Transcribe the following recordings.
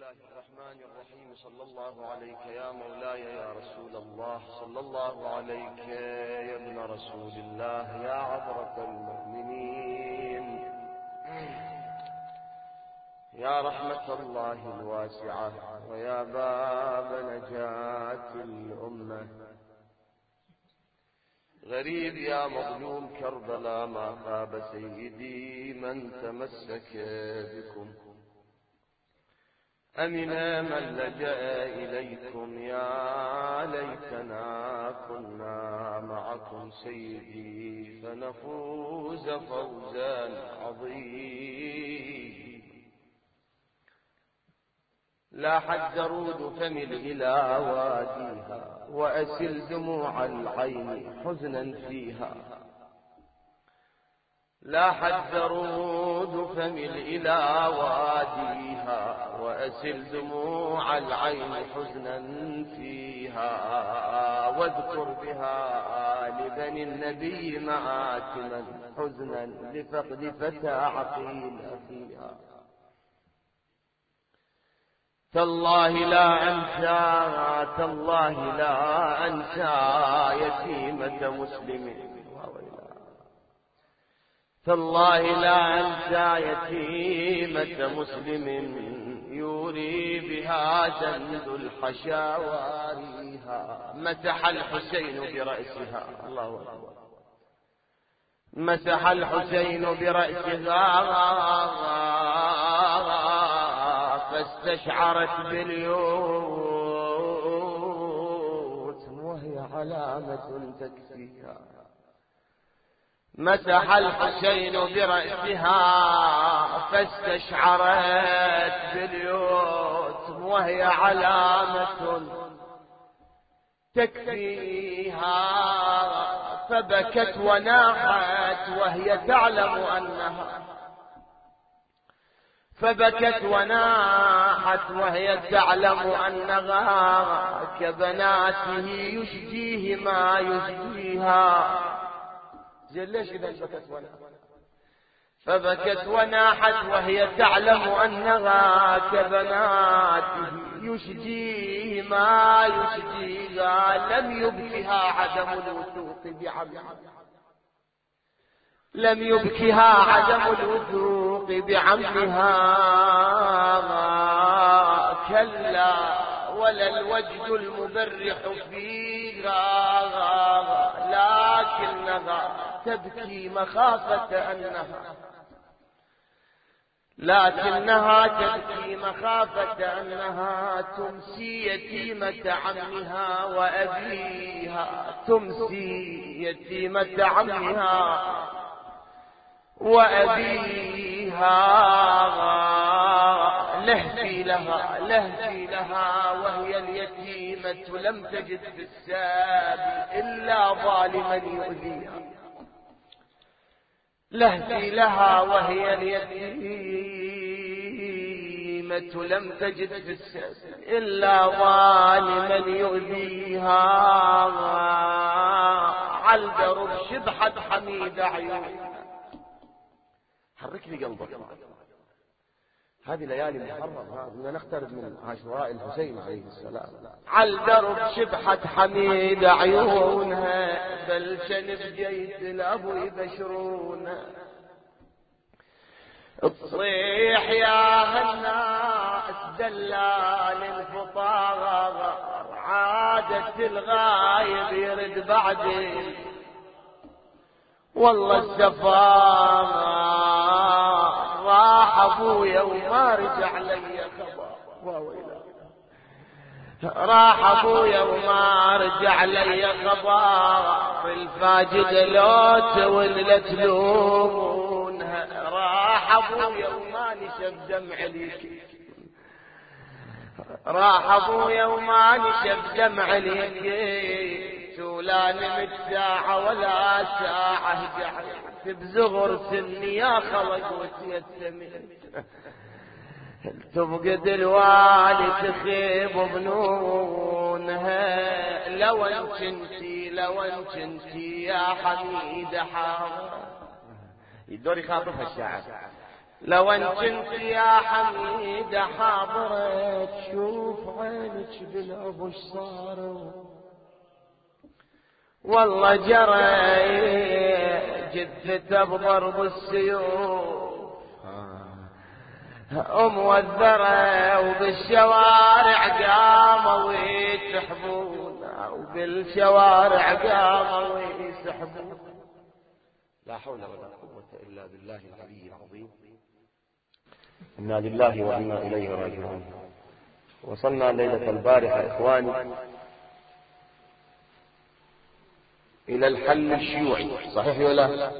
الله الرحمن الرحيم. صلى الله عليك يا مولاي يا رسول الله، صلى الله عليك يا ابن رسول الله، يا عبرة المؤمنين، يا رحمة الله الواسعة، ويا باب نجاة الأمة. غريب يا مظلوم كربلاء، ما خاب سيدي من تمسك بكم. أمن من لجأ إليكم، يا ليتنا كنا معكم سيدي فنفوز فوزا عظيما. لاحت زرود فمل إلى واديها، وأسل دموع العين حزنا فيها. لاحت زرود فمل إلى واديها، وأسل دموع العين حزنا فيها. واذكر بها لبني النبي مآتما حزنا لفقد فتى عقيل فيها. تالله لا أنسى، تالله لا أنسى يتيمة مسلم، تالله لا أنسى يتيمة مسلم، يوري بها جند الحشا واريها. مسح الحسين برأسها، الله أكبر، مسح الحسين برأسها، فاستشعرت باليوت وهي علامة تكفيها. مسح الحسين برأسها فاستشعرت باليوت وهي علامة تكفيها. فبكت وناحت وهي تعلم أنها، فبكت وناحت وهي تعلم أنها كبناته يشجيه ما يشجيها. ليش إذا بكت وناحت؟ فبكت وناحت وهي تعلم أنها كبناته يشجيه ما يشجيها. لم يبكها عدم الوثوق بعملها، لم يبكها عدم الوثوق بعملها. كلا ولا الوجد المبرح فيها، لكنها تبكي مخافة أنها، لكنها تبكي مخافة أنها تمسي يتيمة عمها وأبيها، تمسي يتيمة عمها وأبيها. لهفي لها، لهفي لها وهي اليتيمة لم تجد في السابي إلا ظالما يؤذيها. لهفي لها وهي اليتيمة لم تجد في السابي إلا ظالما يؤذيها. عالدرب شبحت حميد عيونها. حرك لي قلبك، هذه ليالي محرم، بدنا نقترب من عاشوراء الحسين عليه السلام. عالدرب شبحت حميد عيونها، بلشن بجيت الابو يبشرونها. تصيح يا هالناس دلال الفطار، عادة الغايب يرد بعدين، والله السفار راح ابويا وما رجع لي خبر. راح ابويا وما رجع لي خبر، الفاجد لو تولى تلومونها. راح ابويا وما نشف دمع ليك، راح ابويا وما نشف دمع ليك. ولا نمت ساعة ولا ساعة قعدت بزغر سني يا خلق وتيتمت. تفقد الوالي تخيب بنونها، لو انت لو انت يا حميدة حاضر. الدور يخاطبها الشاعر. لو ان كنت يا حميدة حاضرة تشوف عينك بالابوش صاروا، والله جرى جثته بضرب السيوف وذرة، وبالشوارع قاموا يسحبون، وبالشوارع قاموا يسحبون. لا حول ولا قوة إلا بالله العلي العظيم. إنا لله وإنا إليه راجعون. وصلنا ليلة البارحة إخواني إلى الحل الشيوعي، صحيح ولا؟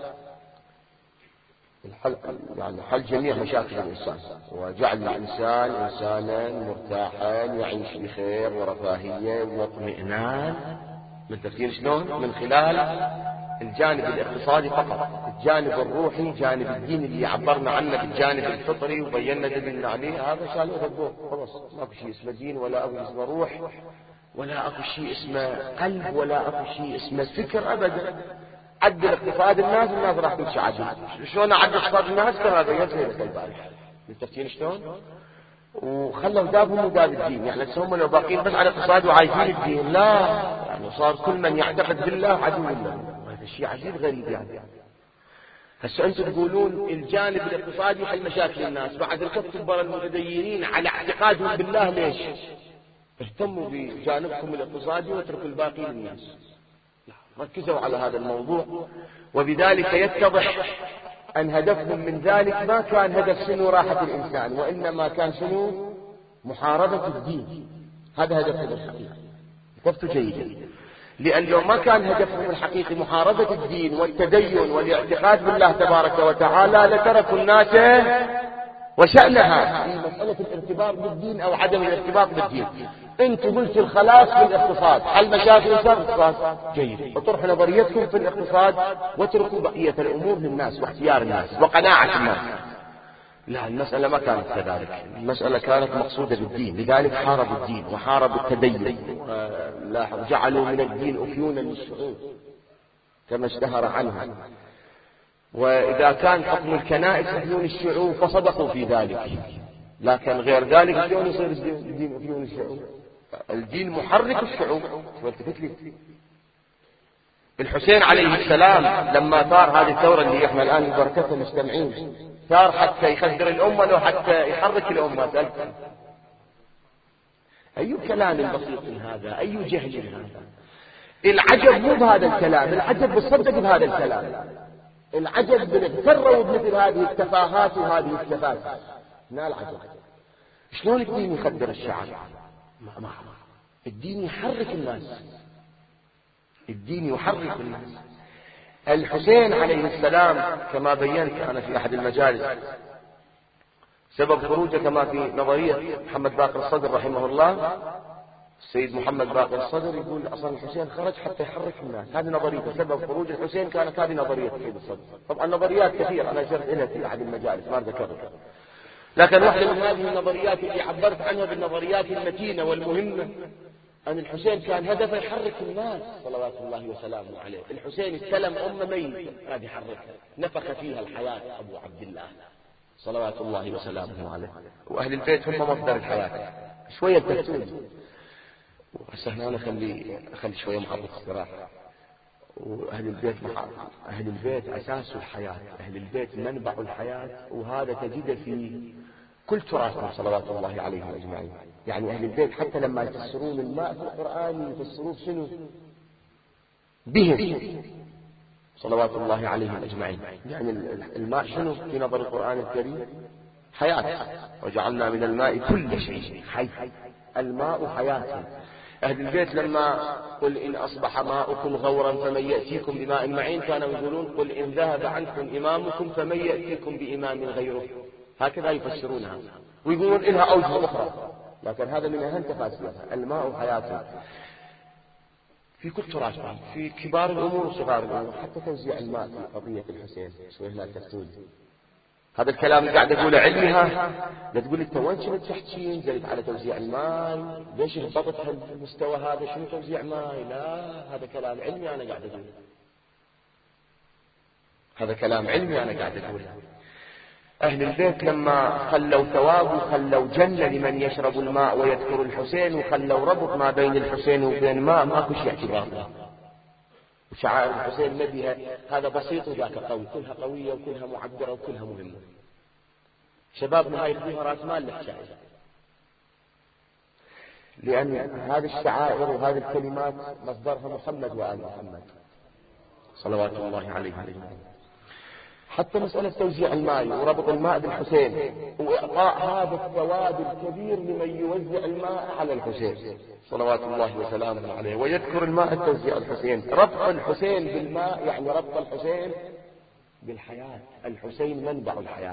الحل يعني حل جميع مشاكل الإنسان، وجعل الإنسان إنسانا مرتاحا يعيش بخير ورفاهية واطمئنان. من تفكير شلون؟ من خلال الجانب الاقتصادي فقط. الجانب الروحي، جانب الدين اللي عبرنا عنه بالجانب الفطري وبينا دليلنا عليه، هذا شالوه ذبوه خلاص. ماكو شيء اسمه دين، ولا اكو اسمه روح، ولا اكو شيء اسمه قلب، ولا اكو شيء اسمه فكر ابدا. عدل اقتصاد الناس راح تمشي عدل. شلون عدل اقتصاد الناس؟ كما بينت ليلة البارحة. متفقين شلون؟ وخلوا دابهم وداب الدين. يعني هم لو باقين بس على اقتصاد وعايزين الدين، لا، يعني صار كل من يعتقد بالله عدو له. هذا شيء عجيب غريب. يعني هسه انتم تقولون الجانب الاقتصادي حل مشاكل الناس، بعد الكبار المتدينين على اعتقادهم بالله. ليش؟ اهتموا بجانبكم الاقتصادي واتركوا الباقي للناس. ركزوا على هذا الموضوع، وبذلك يتضح أن هدفهم من ذلك ما كان هدف شنو راحة الإنسان، وإنما كان شنو؟ محاربة الدين. هذا هدفهم الحقيقي. انتبهوا جيدا، لأن لو ما كان هدفهم الحقيقي محاربة الدين والتدين والاعتقاد بالله تبارك وتعالى لتركوا الناس وشأنها في مسألة الارتباط بالدين أو عدم الارتباط بالدين. انت قلت الخلاص في الاقتصاد، حل مشاكل الاقتصاد، جيد، وطرح نظريتكم في الاقتصاد واتركوا بقية الأمور للناس واختيار الناس وقناعة الناس. لا، المسألة ما كانت كذلك. المسألة كانت مقصودة بالدين، لذلك حاربوا الدين وحاربوا التدين، وجعلوا من الدين أفيونا للشعوب كما اشتهر عنها. وإذا كان حكم الكنائس أفيون الشعوب فصدقوا في ذلك، لكن غير ذلك شلون يصير الدين أفيون الشعوب؟ الدين محرك الشعوب. والتفت لي الحسين عليه السلام لما ثار هذه الثورة اللي احنا الآن بركتها مجتمعين، ثار حتى يخدر الأمة لو حتى يحرك الأمة؟ سألت أي كلام بسيط هذا، أي جهل هذا. العجب مو بهذا الكلام، العجب بالصدق بهذا الكلام. العجب بنغتروا بمثل هذه التفاهات وهذه السفات. ما العجب؟ شلون الدين يخدر الشعب؟ ما الدين يحرك الناس، الدين يحرك الناس. الحسين عليه السلام كما بينت أنا في أحد المجالس سبب خروجه كما في نظرية محمد باقر الصدر رحمه الله، السيد محمد باقر الصدر يقول أصلا الحسين خرج حتى يحرك الناس. هذه نظريته، سبب خروج الحسين كانت هذه نظرية السيد الصدر. طبعا نظريات كثيرة أنا أشرت إليها في أحد المجالس ما ذكرتها، لكن واحدة من هذه النظريات اللي عبرت عنها بالنظريات المتينة والمهمة أن الحسين كان هدفه يحرك الناس صلوات الله وسلامه عليه. الحسين استلم أمة ميتة، هذه حركها، نفخ فيها الحياة أبو عبد الله صلوات الله وسلامه عليه. وأهل البيت هم مصدر الحياة. شوية تفتون وهسه هنا أخلي شوية محطة استراحة. وأهل البيت أهل البيت أساس الحياة، أهل البيت منبع الحياة، وهذا تجده في كل تراثهم صلوات الله عليهم أجمعين. يعني أهل البيت حتى لما يفسرون الماء في القرآن يفسرون شنو؟ بهم صلوات الله عليهم أجمعين. يعني الماء شنو في نظر القرآن الكريم؟ حياة، وجعلنا من الماء كل شيء حي. الماء حياة. أهل البيت لما قل إن أصبح ماؤكم غورا فمن يأتيكم بماء معين كانوا يقولون قل إن ذهب عنكم إمامكم فمن يأتيكم بإمام غيره. هكذا يفسرونها ويقولون إنها أوجه أخرى، لكن هذا من أهم تفاسيرها. الماء حياة في كل تراث، في كبار الأمور وصغار الأمور، حتى توزيع الماء في قضية الحسين شويه لا تفتون. هذا الكلام اللي قاعد أقوله علمها. لا تقول أنت وين كنت تحكي نزلت على توزيع الماء، ليش هبطت هالمستوى هذا، شنو توزيع ماء؟ لا، هذا كلام علمي أنا قاعد أقوله، هذا كلام علمي أنا قاعد أقوله. أهل البيت لما خلوا ثواب وخلوا جنة لمن يشرب الماء ويذكر الحسين، وخلوا ربط ما بين الحسين وبين الماء، ماكو شيء اعتبار. وشعائر الحسين نبيها هذا بسيط وذاك قوي، كلها قوية وكلها معبرة وكلها مهمة. شبابنا هاي يخذوها راس مال للشعائر، لأن هذه الشعائر وهذه الكلمات مصدرها محمد وآل محمد صلوات الله عليه. حتى مسألة توزيع الماء وربط الماء بالحسين وإعطاء هذا الثواب الكبير لمن يوزع الماء على الحسين صلوات الله وسلامه عليه، ويذكر الماء توزيع الحسين. ربط الحسين بالماء يعني ربط الحسين بالحياة، الحسين منبع الحياة.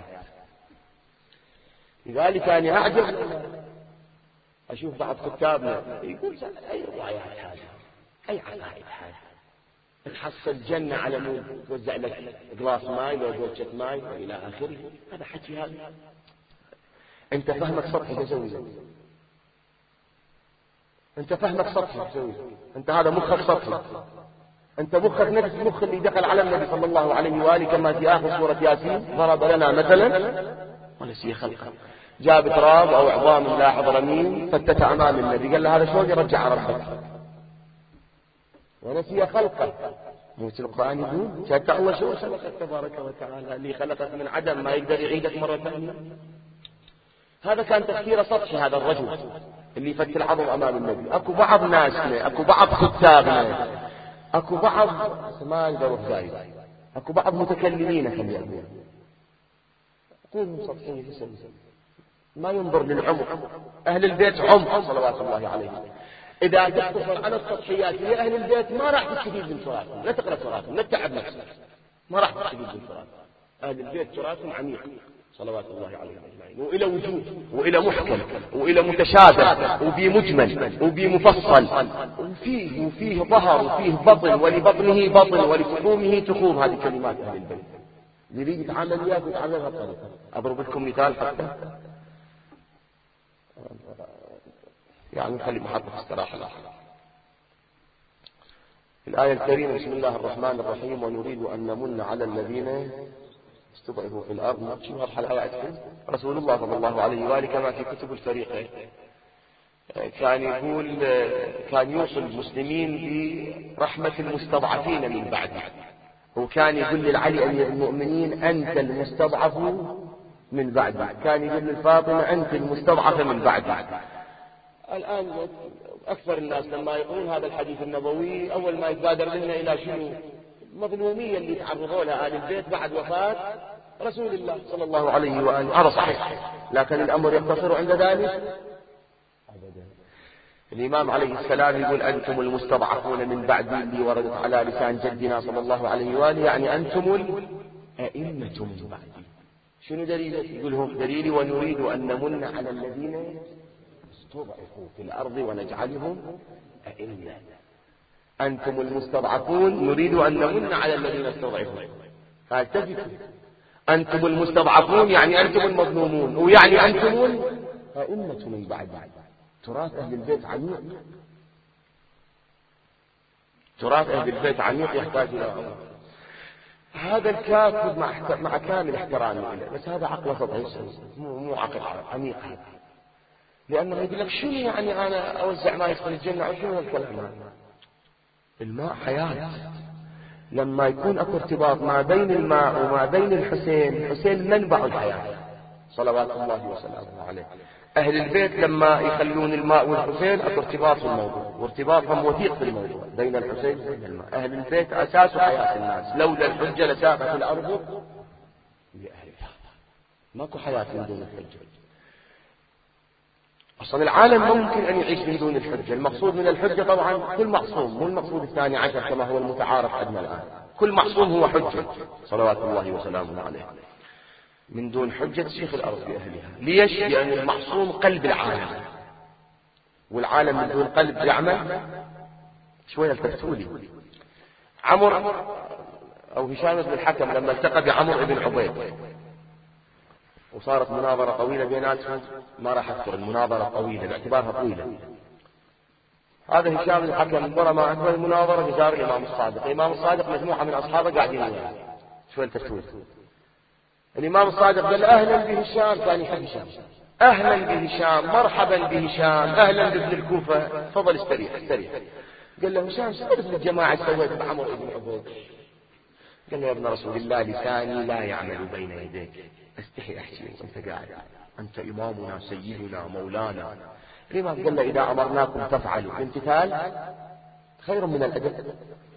لذلك أنا أعجب أشوف بعض كتابنا يقول أي روايات هذه، أي عقائد هذه، تحصل جنة على مود توزع لك قلاص ماي لو بوشة ماي وإلى آخره. هذا حكي هذا. أنت فهمك سطحي تسوي، أنت فهمك سطحي تسوي، أنت هذا مخك سطحي، أنت مخك نفس مخ اللي دخل على النبي صلى الله عليه وآله كما في آخر سورة ياسين ضرب لنا مثلا ونسي خلقه، جاب تراب أو عظام لا حضرمين فتت أمام النبي قال له هذا شلون يرجع ربك، ونسي خلقه. موسى القرآن يقول شاء أول شو خلقك تبارك وتعالى، اللي خلقك من عدم ما يقدر يعيدك مرة ثانية. هذا كان تفكير سطحي هذا الرجل اللي فت العظم أمام النبي. أكو بعض ناسنا، أكو بعض كتابنا، أكو بعض ما يقدروا زايد، أكو بعض متكلمين خلينا يقولون سطحي ما ينظر للعمق. أهل البيت عمق صلوات الله عليهم. إذا تقتصر على السطحيات يا أهل البيت ما راح تستفيد من تراثهم، لا تقرأ تراثهم، لا تتعب نفسك، ما راح تستفيد من تراثهم. أهل البيت تراثهم عميق صلوات الله عليهم أجمعين، وإلى وجوه وإلى محكم وإلى متشابه وبمجمل وبمفصل، وفيه ظهر وفيه بطن، ولبطنه بطن ولفحومه تخوم. هذه كلمات أهل البيت. اللي يتعامل وياك يتعاملها بطريقة. أضرب لكم مثال حتى يعني نخلي محطة استراحة الآخر. الآية الكريمة بسم الله الرحمن الرحيم ونريد أن نمن على الذين استضعفوا في الأرض. شو هالحلقة عندكم؟ رسول الله صلى الله عليه وآله كما في كتب الفريقين كان يقول كان يوصل المسلمين برحمة المستضعفين من بعده، وكان يقول للعلي أمير المؤمنين أنت المستضعف من بعدي، كان يقول للفاطمة أنت المستضعفة من بعدي. الآن أكثر الناس لما يقولون هذا الحديث النبوي أول ما يتبادر لنا إلى شنو؟ المظلومية اللي تعرضوا لها آل البيت بعد وفاة رسول الله صلى الله عليه وآله. هذا صحيح، لكن الأمر يقتصر عند ذلك أبدا. الإمام عليه السلام يقول أنتم المستضعفون من بعدي اللي وردت على لسان جدنا صلى الله عليه وآله، يعني أنتم الأئمة من بعدي. شنو دليلك؟ يقول هم دليلي ونريد أن نمن على الذين استضعفوا في الأرض ونجعلهم أئمة. أنتم المستضعفون نريد أن نمن على الذين استضعفوا. فالتفتوا، أنتم المستضعفون يعني أنتم المظلومون، ويعني أنتم الأئمة من بعد. تراث أهل البيت عميق، تراث أهل البيت عميق يحتاج إلى عمق. هذا الكاتب مع كامل احترامي له، بس هذا عقله سطحي مو عقل عميق هذا. لأنه يقول لك شنو يعني أنا أوزع ما يدخل الجنة أو شنو الكلام هذا؟ الماء حياة. لما يكون أكو ارتباط ما بين الماء وما بين الحسين، الحسين منبع الحياة صلوات الله وسلامه عليه. أهل البيت لما يخلون الماء والحسين أكو ارتباط في الموضوع، وارتباطهم وثيق في الموضوع بين الحسين وبين الماء. أهل البيت أساس حياة الناس، لولا الحجة لساقت الأرض لأهلها. ماكو حياة من دون الحجة. أصلا العالم ما ممكن أن يعيش من دون الحجة. المقصود من الحجة طبعا كل معصوم، مو المقصود الثاني عشر كما هو المتعارف عندنا الآن. كل معصوم هو حجة صلوات الله وسلامه عليه. من دون حجة تشيخ الأرض بأهلها. ليش؟ لأن المعصوم قلب العالم، والعالم من دون قلب يعمل. شوية التفتولي عمر أو هشام بن الحكم لما التقى بعمر بن عبيد وصارت مناظرة طويلة بيناتهم، ما راح أذكر المناظرة طويلة باعتبارها طويلة. هذا هشام بن الحكم ورا ما أكمل المناظرة جار الإمام الصادق. الإمام الصادق مجموعة من أصحابه قاعدين وياه. شوية التفتول الإمام الصادق قال أهلا بهشام، كان يحب هشام، أهلا بهشام، مرحبا بهشام، أهلا بابن الكوفة، تفضل استريح استريح. قال له هشام سألت الجماعة سويت بعمر بن عبيد. قال له يا ابن رسول الله لساني لا يعمل بين يديك، استحي أحكي وأنت قاعد، أنت إمامنا سيدنا مولانا. الإمام قال له إذا أمرناكم تفعلوا، الامتثال خير من الأدب.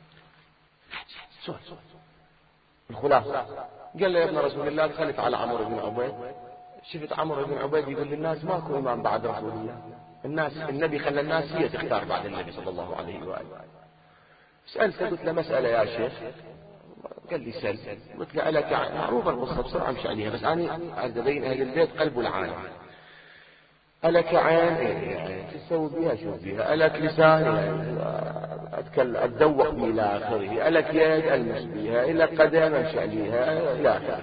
سؤال الخلاصة. قال له يا ابن رسول الله دخلت على عمرو بن عبيد، شفت عمرو بن عبيد يقول للناس ماكو إمام بعد رسول الله، الناس النبي خلى الناس هي تختار بعد النبي صلى الله عليه وآله. سألت قلت له مسألة يا شيخ، قال لي سل. قلت له ألك معروفة القصة بسرعة مش عليها، بس أنا عند بين أهل البيت قلب العالم. ألك عين؟ يعني تسوي بها شو بها. ألك لسان؟ يعني أتذوق بها إلى آخره. ألك يد؟ ألمس بها. إلى قدم أمشي عليها إلى آخره.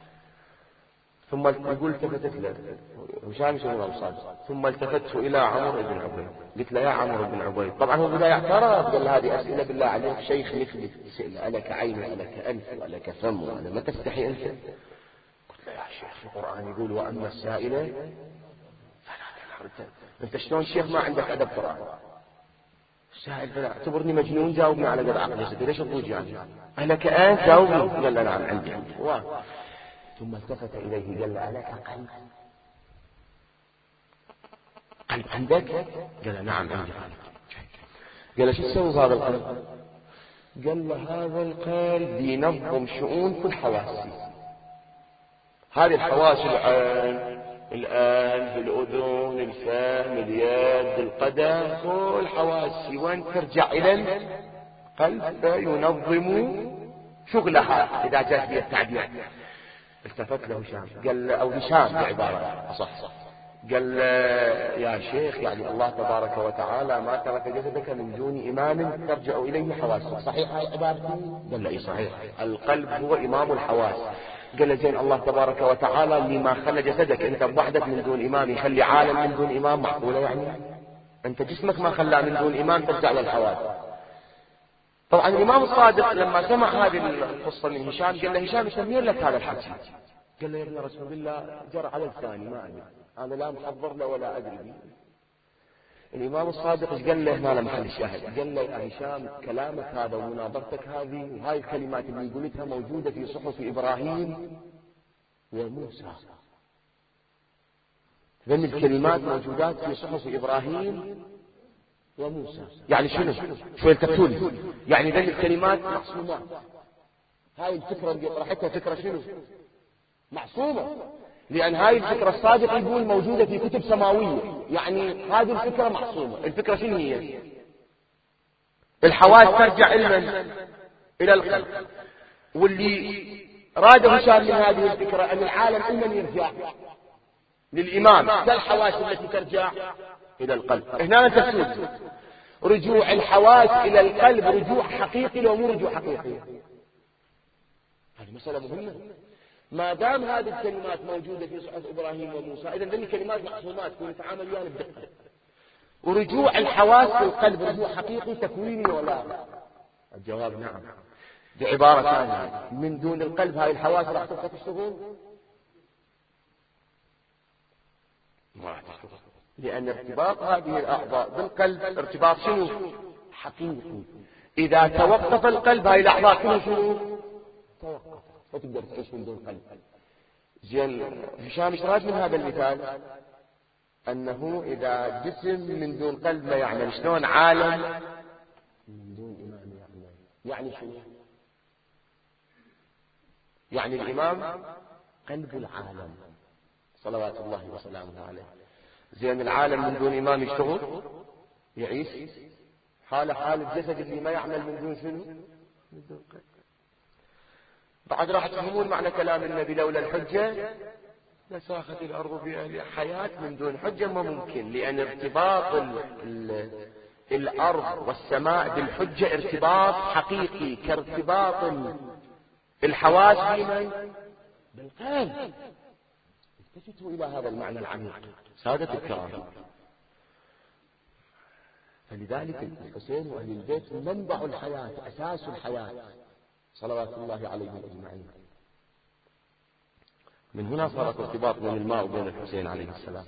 ثم يقول التفتت له هشام بن عبيد، ثم التفت إلى عمرو بن عبيد قلت له يا عمرو بن عبيد، طبعا هو بدأ يعترض، قال له هذه أسئلة بالله عليك شيخ مثلك تسأل، ألك عين وألك أنف وألك فم وأنا ما تستحي أنت؟ قلت له يا شيخ القرآن يقول وأما السائلة فلا تنهر. أنت شلون شيخ ما عندك أدب قرآن؟ السائل فلا اعتبرني مجنون، جاوبني على قد عقلي. ليش تضوج يعني؟ ألك أنت؟ جاوبني. قال له نعم عندي. ثم التفت إليه قال له ألك قلب؟ قلب عندك؟ قال نعم عندي قلب. قال شو تسوي بهذا القلب؟ قال له هذا القلب ينظم شؤون كل حواسي. هذه الحواس العين، الأنف، الأذن، الفم، اليد، القدم، كل حواسي وين ترجع إلى القلب ينظم شغلها إذا جاءت به التعبير. التفت له هشام قال له أو هشام بعبارة أصح، قال له يا شيخ يعني الله تبارك وتعالى ما ترك جسدك من دون إمام ترجع إليه حواسك، صحيح هاي عبارتي؟ قال له إيه صحيح، القلب هو إمام الحواس. قال له زين الله تبارك وتعالى لما خلى جسدك أنت بوحدك من دون إمام يخلي عالم من دون إمام، معقولة يعني؟ أنت جسمك ما خلاه من دون إمام ترجع للحواس. طبعا الإمام الصادق لما سمع هذه القصة من هشام قال له هشام يسمين لك هذا الحكي؟ قال له يا ابن رسول الله جرى على لساني ما أدري، أنا لا محضر له ولا أدري به. الإمام الصادق قال له هنا محل الشاهد، قال له يا هشام كلامك هذا ومناظرتك هذه وهاي الكلمات اللي قلتها موجودة في صحف إبراهيم وموسى. ذن الكلمات موجودات في صحف إبراهيم وموسى. يعني شنو؟ شو التفتوني؟ يعني ذن الكلمات معصومات. هاي الفكرة اللي طرحتها فكرة شنو؟ معصومة. لأن هاي الفكرة الصادق يقول موجودة في كتب سماوية، يعني هذه الفكرة معصومة. الفكرة شنو هي؟ الحواس ترجع إلى القلب. واللي راد هشام من هذه الفكرة أن العالم إلمن يرجع للإمام، كالحواس التي ترجع إلى القلب. هنا تسود رجوع الحواس إلى القلب رجوع حقيقي لو مو رجوع حقيقي. هذه مسألة مهمة. ما دام هذه الكلمات موجودة في صحف إبراهيم وموسى إذا ذني كلمات معصومات ونتعامل وياها بدقة. ورجوع الحواس للقلب رجوع حقيقي تكويني ولا؟ الجواب نعم. بعبارة ثانية من دون القلب هاي الحواس راح تبقى تشتغل؟ ما راح تشتغل، لأن ارتباط هذه الأعضاء بالقلب ارتباط شنو؟ حقيقي. إذا توقف القلب هاي الأعضاء شنو؟ توقف، لا تقدر تعيش من دون قلب. زين هشام ايش راد من هذا المثال؟ أنه إذا جسم من دون قلب لا يعمل، شلون عالم من دون إمام يعمل؟ يعني شنو؟ يعني الإمام قلب العالم صلوات الله وسلامه عليه. زين العالم من دون إمام يشتغل يعيش حال الجسد اللي ما يعمل من دون شنو؟ من دون قلب. بعد راح تفهمون معنى كلام النبي لولا الحجة لساخت الأرض بأهلها. حياة من دون حجة ما ممكن، لأن ارتباط الأرض والسماء بالحجة ارتباط حقيقي كارتباط الحواس بالقلب. التفتوا إلى هذا المعنى العميق سادة الكرام. فلذلك الحسين وأهل البيت منبع الحياة أساس الحياة صلوات الله عليهم أجمعين. من هنا صار ارتباط بين الماء وبين الحسين عليه السلام.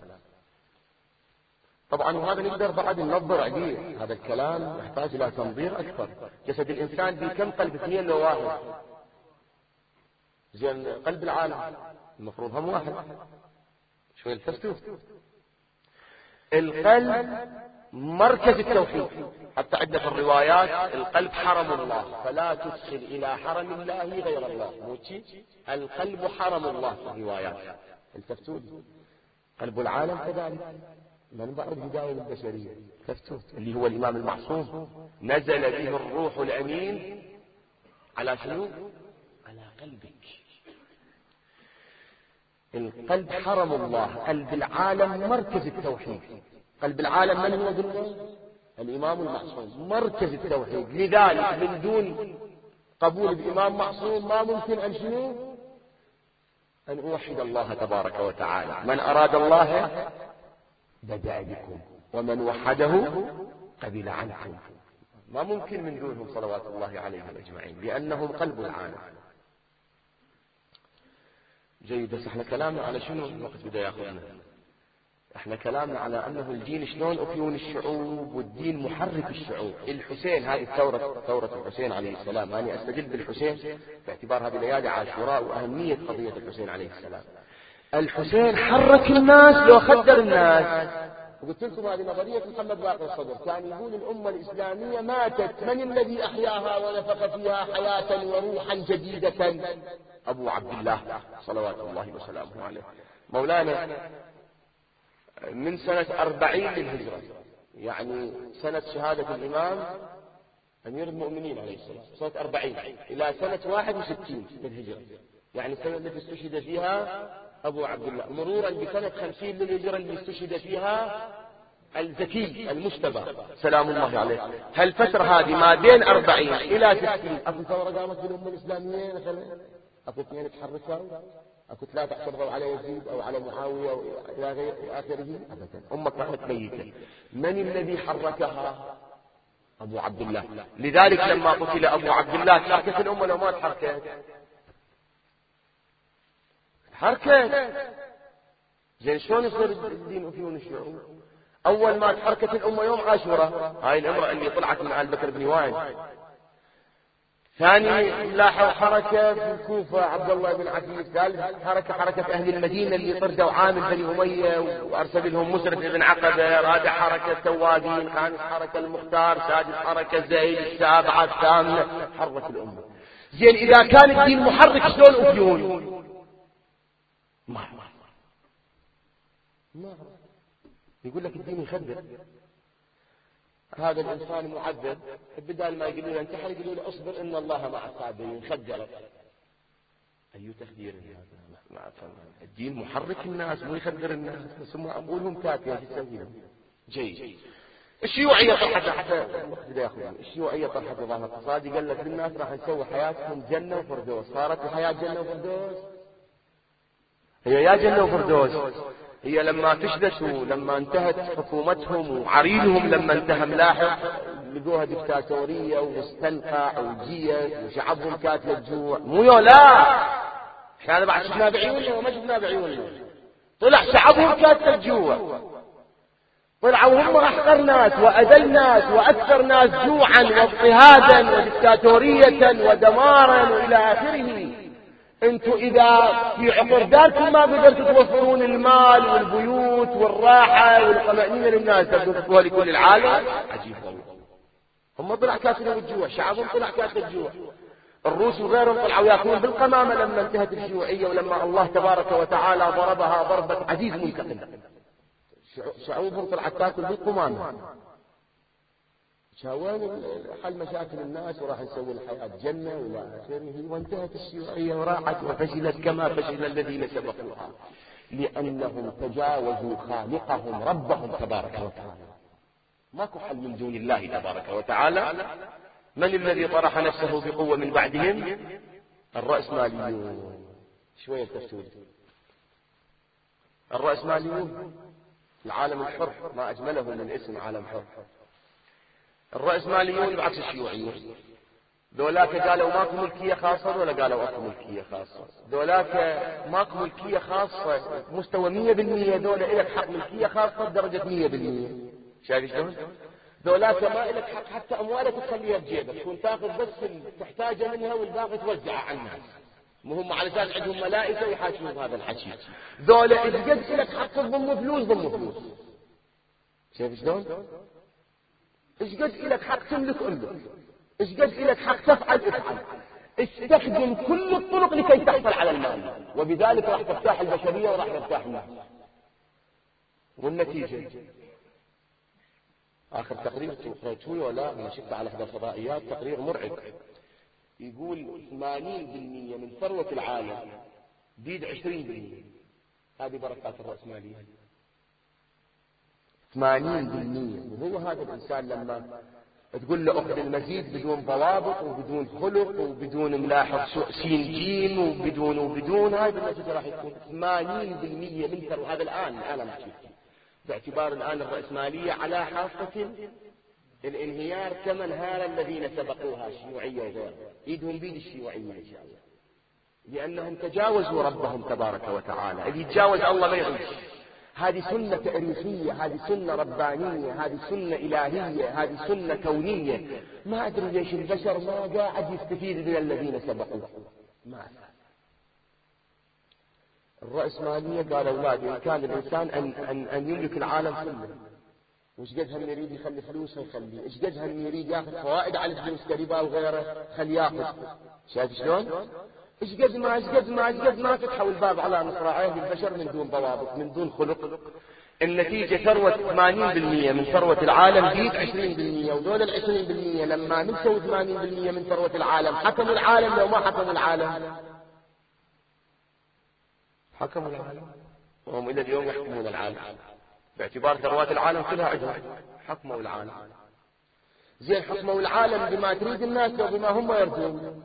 طبعا وهذا نقدر بعد ننظر عليه، هذا الكلام يحتاج إلى تنظير أكثر. جسد الإنسان به كم قلب؟ 2 لو 1. زين قلب العالم المفروض هم 1. شوي التفتوا. القلب مركز التوحيد، حتى عندنا في الروايات القلب حرم الله، فلا تدخل إلى حرم الله غير الله. موتي القلب حرم الله في الروايات. التفتون قلب العالم كذلك منبع الهداية البشرية. التفتون اللي هو الإمام المعصوم نزل به الروح الأمين على شنو؟ على قلبك. القلب حرم الله، قلب العالم مركز التوحيد. قلب العالم من هو؟ قلنا الإمام المعصوم مركز التوحيد. لذلك من دون قبول الإمام معصوم ما ممكن أن شنو؟ أن أوحد الله تبارك وتعالى. من أراد الله بدأ بكم ومن وحده قبل عنكم. ما ممكن من دونهم صلوات الله عليهم أجمعين، لأنهم قلب العالم. جيد. بس احنا كلامنا على شنو؟ الوقت بدأ ياخذنا. احنا كلامنا على انه الدين شلون افيون الشعوب، والدين محرك الشعوب. الحسين هذه ثورة الحسين عليه السلام، أنا استدل بالحسين باعتبار هذه ليالي عاشوراء واهمية قضية الحسين عليه السلام. الحسين حرك الناس لو خدر الناس. وقلت لكم هذه نظرية محمد باقر الصدر، كان يقول الأمة الإسلامية ماتت، من الذي أحياها ونفخ فيها حياة وروحا جديدة؟ أبو عبد الله صلوات الله وسلامه عليه. مولانا من سنة 40 للهجرة، يعني سنة شهادة الإمام أمير المؤمنين عليه السلام، سنة 40 إلى سنة 61 للهجرة، يعني السنة التي استشهد فيها أبو عبد الله، مرورا بسنة 50 للهجرة اللي استشهد فيها الزكي المجتبى سلام الله عليه. هالفترة هذه ما بين 40 إلى 60 أكو ثورة قامت بالأمة الإسلامية مثلا؟ أكو 2 تحركوا؟ أكو 3 اعترضوا على يزيد أو على معاوية إلى آخره؟ أبدا. أمة كانت ميتة. من الذي حركها؟ أبو عبد الله. لذلك لما قتل أبو عبد الله تحركت الأمة لو ما تحركت؟ حركت. زين شلون يصير الدين أفيون الشعوب؟ أول ما تحركت الأمة يوم عاشوراء، هاي الامرأة اللي طلعت من آل بكر بن وائل. ثاني لاحظ حركة في الكوفة عبد الله بن عفيف. ثالث حركة أهل المدينة اللي طردوا عامل بني أمية وأرسل لهم مسرف بن عقبة. رابع حركة توابين. خامس حركة المختار. سادس حركة زيد. السابعة الثامنة حرك الأمة. زين إذا كان الدين محرك شلون أفيون؟ ما يقول لك الدين يخدر. هذا الإنسان معذب، بدال ما يقولوا له انتحر يقولوا له اصبر إن الله مع الصابرين. خدرك. أي تخدير هذا؟ الدين محرك الناس مو يخدر الناس. بس هم عقولهم كافية تسوي لهم. جيد. الشيوعية طلعت حتى الشيوعية طلعت نظام اقتصادي، قال لك للناس راح نسوي حياتكم جنة وفردوس. صارت الحياة جنة وفردوس؟ هي يا جنة وفردوس. هي لما فشلت ولما انتهت حكومتهم وعريضهم، لما انتهى ملاحق لقوها دكتاتورية ومستنقع وجية وشعبهم كاتل الجوع. مو لا، احنا بعد شفنا بعيوننا وما شفنا بعيوننا. طلع شعبهم كاتل الجوع، طلعوا هم أحقر ناس وأذل ناس وأكثر ناس جوعا واضطهادا ودكتاتورية ودمارا وإلى آخره. انتوا اذا في عقر داركم ما قدرتوا توفرون المال والبيوت والراحة والطمأنينة للناس، تقدروا تسووها لكل العالم. عجيب والله. هم طلع كاتلين الجوع، شعبهم طلع كاتل الجوع. الروس وغيرهم طلعوا ياكلون بالقمامة لما انتهت الشيوعية، ولما الله تبارك وتعالى ضربها ضربة عزيز منتقم. شعوبهم طلعت تاكل بالقمامة. وين حل مشاكل الناس وراح نسوي الحياة جنة وإلى آخره. وانتهت الشيوعية وراحت وفشلت كما فشل الذين سبقوها، لأنهم تجاوزوا خالقهم ربهم تبارك وتعالى. ماكو حل من دون الله تبارك وتعالى. من الذي طرح نفسه بقوة من بعدهم؟ الرأسماليون. شوية تفسير. الرأسماليون العالم الحر، ما أجمله من اسم عالم حر. الرأسماليون بعكس الشيوعية. ذولاك قالوا ماكو ملكية خاصة ولا قالوا اكو ملكية خاصة؟ ذولاك ماكو ملكية خاصة مستوى 100%، ذولا إلك حق ملكية خاصة بدرجة 100%. شايف شلون؟ ذولاك ما إلك حق حتى أموالك تخليها بجيبك، تكون تاخذ بس تحتاجها منها والباقي توزعها على الناس. مهم على اساس عندهم ملائكة يحاكمون هذا الحكي. ذولا إذ قد إلك حق تضم فلوس ضم فلوس. شايف شلون؟ إيش قد إلك حق تملك أملك، إيش قد إلك حق تفعل افعل، استخدم كل الطرق لكي تحصل على المال، وبذلك راح ترتاح البشرية وراح ترتاح الناس. والنتيجة آخر تقرير قرأته ولا أنا شفت على إحدى الفضائيات تقرير مرعب، يقول 80% من ثروة العالم بيد 20%. هذه بركات الرأسمالية. 80%. وهو هذا الإنسان لما تقول له أخذ المزيد بدون ضوابط وبدون خلق وبدون ملاحظ سين جيم وبدون هذا النتيجة راح يكون 80% من ثروة. هذا الآن العالم باعتبار الآن الرأسمالية على حافة الانهيار كما انهار الذين سبقوها الشيوعية وغيرها. ايدهم بيد الشيوعية إن شاء الله، لأنهم تجاوزوا ربهم تبارك وتعالى. اللي يتجاوز الله ما يعيش. هذه سنة تاريخية، هذه سنة ربانية، هذه سنة إلهية، هذه سنة كونية. ما أدري ليش البشر ما قاعد يستفيد من الذين سبقوه. ما أدري. الرأسمالية قال أولادي إن كان الإنسان أن يملك العالم كله، وش قد هم يريد يخلي فلوسه يخليه، ايش قد هم يريد ياخذ فوائد على الفلوس كربا وغيره خلي ياخذ. شايف شلون؟ ايش قد ما فتحوا الباب على مصراعيه للبشر من دون ضوابط من دون خلق. النتيجة ثروة 80% من ثروة العالم بيد 20%، ودول 20% لما نسوا 80% من ثروة العالم حكموا العالم. لو ما حكموا العالم حكموا العالم، وهم إلى اليوم يحكمون العالم باعتبار ثروات العالم كلها عندهم. حكموا العالم. زين حكموا العالم بما تريد الناس وبما هم يرجون.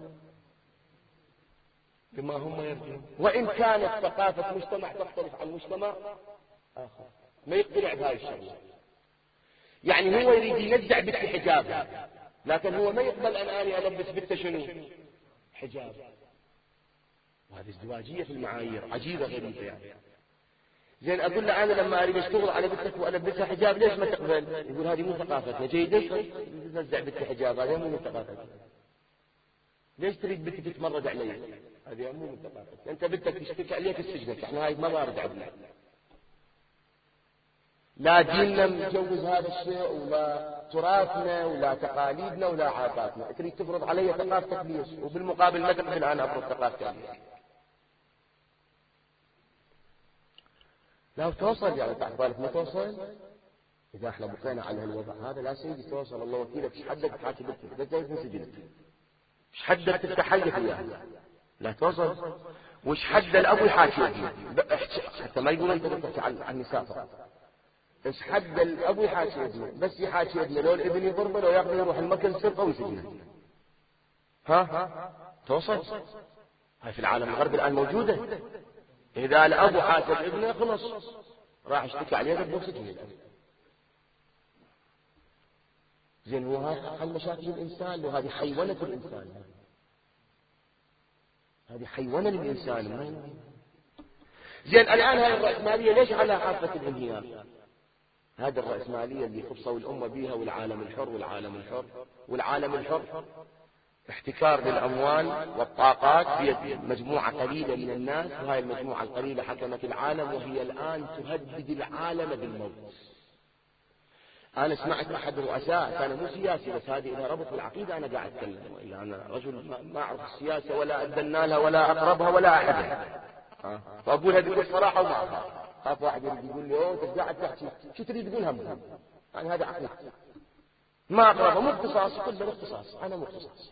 بما هم يرجون. وإن كانت ثقافة مجتمع تختلف عن مجتمع آخر ما يقتنع بهاي الشغلة. يعني هو يريد ينزع بنت حجاب، لكن هو ما يقبل أن أنا ألبس بنت شنو؟ حجاب. وهذه ازدواجية في المعايير عجيبة غريبة يعني. زين أقول له أنا لما أريد أشتغل على بنتك وألبسها حجاب ليش ما تقبل؟ يقول هذه مو ثقافتنا. جيدة نزع بنت حجاب، هذه مو من ثقافتنا. ليش تريد بنتك تتمرد علي؟ هذه مو من ثقافتنا. أنت بنتك تشتكي عليك السجنك، إحنا هاي ما وارد عندنا. لا ديننا مجوز هذا الشيء ولا تراثنا ولا تقاليدنا ولا عاداتنا. تريد تفرض علي ثقافتك ليش؟ وبالمقابل ما تقبل أنا أفرض ثقافتك ليش؟ لا توصل يعني تعرف بالك ما توصل. إذا احنا بقينا على هالوضع هذا لا سيدي توصل الله وكيلك. ايش حدك تحاكي بنتك؟ بس جايز من سجنك. ايش حدك تتحيف وياه؟ لا توصل. وش حد الأب يحاكي ابنه؟ حتى ما يقول أنت بتحكي عن النساء فقط. ايش حد الأب يحاكي ابنه؟ بس يحاكي ابنه لو الابن يضربه لو ياخذه يروح المكان سرقة ويسجنه. ها توصل. هاي في العالم الغربي الآن موجودة. إذا الأب حاسب ابنه خلص راح يشتكي عليه ضرب وسجن الأب. زين هو هاي حل مشاكل الإنسان، وهذه حيوانة الإنسان. هذه حيوانة للإنسان. زين الآن هاي الرأسمالية ليش على حافة الانهيار؟ هذه الرأسمالية اللي خصوا الأمة بها والعالم الحر والعالم الحر احتكار للأموال والطاقات بيد مجموعة قليلة من الناس، وهذه المجموعة القليلة حكمت العالم وهي الآن تهدد العالم بالموت. أنا سمعت أحد الرؤساء كان مو سياسي بس هذه إذا ربط بالعقيدة أنا قاعد أتكلم، وإلا أنا رجل ما أعرف السياسة ولا أدنى لها ولا أقربها ولا أحدها. فأقولها بكل صراحة وما أخاف واحد يقول لي أنت قاعد تحكي شو تريد تقول هم يعني هذا عقيدتي ما أقربها مو اختصاص كل الاختصاص أنا مو اختصاص.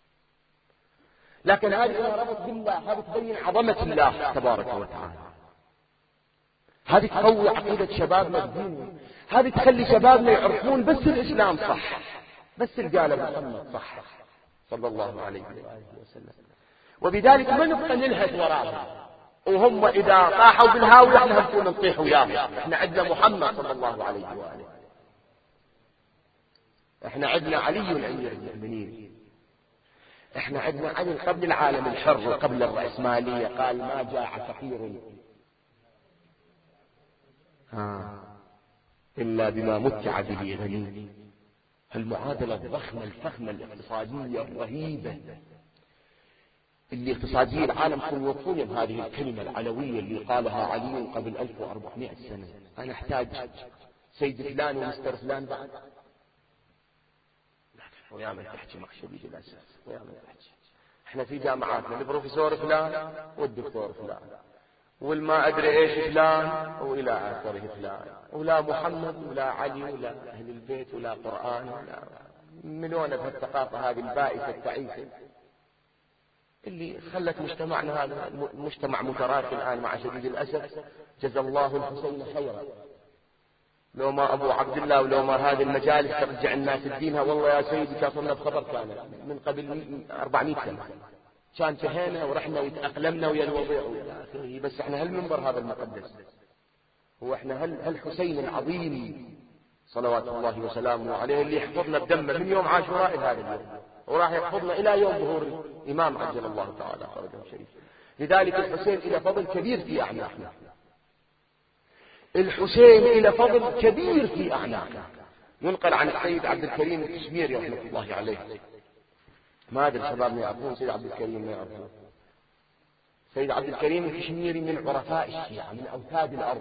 لكن هذه إذا ربط بالله هذه تبين عظمة الله تبارك وتعالى. هذه تقوي عقيدة شبابنا بدينهم. هذه تخلي شبابنا يعرفون بس الإسلام صح، بس اللي قاله محمد صح صلى الله عليه وآله وسلم. وبذلك ما نبقى نلهث وراهم، وهم إذا طاحوا بالهاوية احنا نكون نطيح وياهم. احنا عندنا محمد صلى الله عليه وآله، احنا عندنا علي أمير المؤمنين. احنا عندنا علي قبل العالم الحر وقبل الرأسمالية قال ما جاع فقير إلا بما متع به غني. المعادلة الضخمة الفخمة الاقتصادية الرهيبة اللي اقتصادية العالم كانوا يوفون هذه الكلمة العلوية اللي قالها علي قبل 1400 سنة. أنا أحتاج سيد فلان ومستر فلان بعد، ويا من تحكي مع شديد الأسف، ويا من تحكي. احنا في جامعاتنا البروفيسور فلان والدكتور فلان والما أدري إيش فلان وإلى آخره فلان، ولا محمد ولا علي ولا أهل البيت ولا قرآن ولا مليون في الثقافة هذه البائسة التعيسة اللي خلت مجتمعنا هذا مجتمع متراخي الآن مع شديد الأسف. جزا الله الحسين خيرا. لو ما أبو عبد الله ولو ما هذه المجالس ترجع الناس الدينها، والله يا سيدي كافرنا بخبر كان من قبل 400 سنة كان انتهينا ورحنا وتأقلمنا ويا الوضع ويا آخره. بس احنا هالمنبر هذا المقدس هو احنا هالحسين العظيم صلوات الله وسلامه عليه اللي يحفظنا بدمه من يوم عاشوراء إلى هذا اليوم، وراح يحفظنا إلى يوم ظهور الإمام عجل الله تعالى فرجه الشريف. لذلك الحسين إلى فضل كبير في أعناقنا، الحسين إلى فضل كبير في أعناقنا. ينقل عن السيد عبد الكريم الكشميري رحمة الله عليه، ما أدري شبابنا يعرفون سيد عبد الكريم ما يعرفون. سيد عبد الكريم الكشميري من عرفاء الشيعة، من أوتاد الأرض.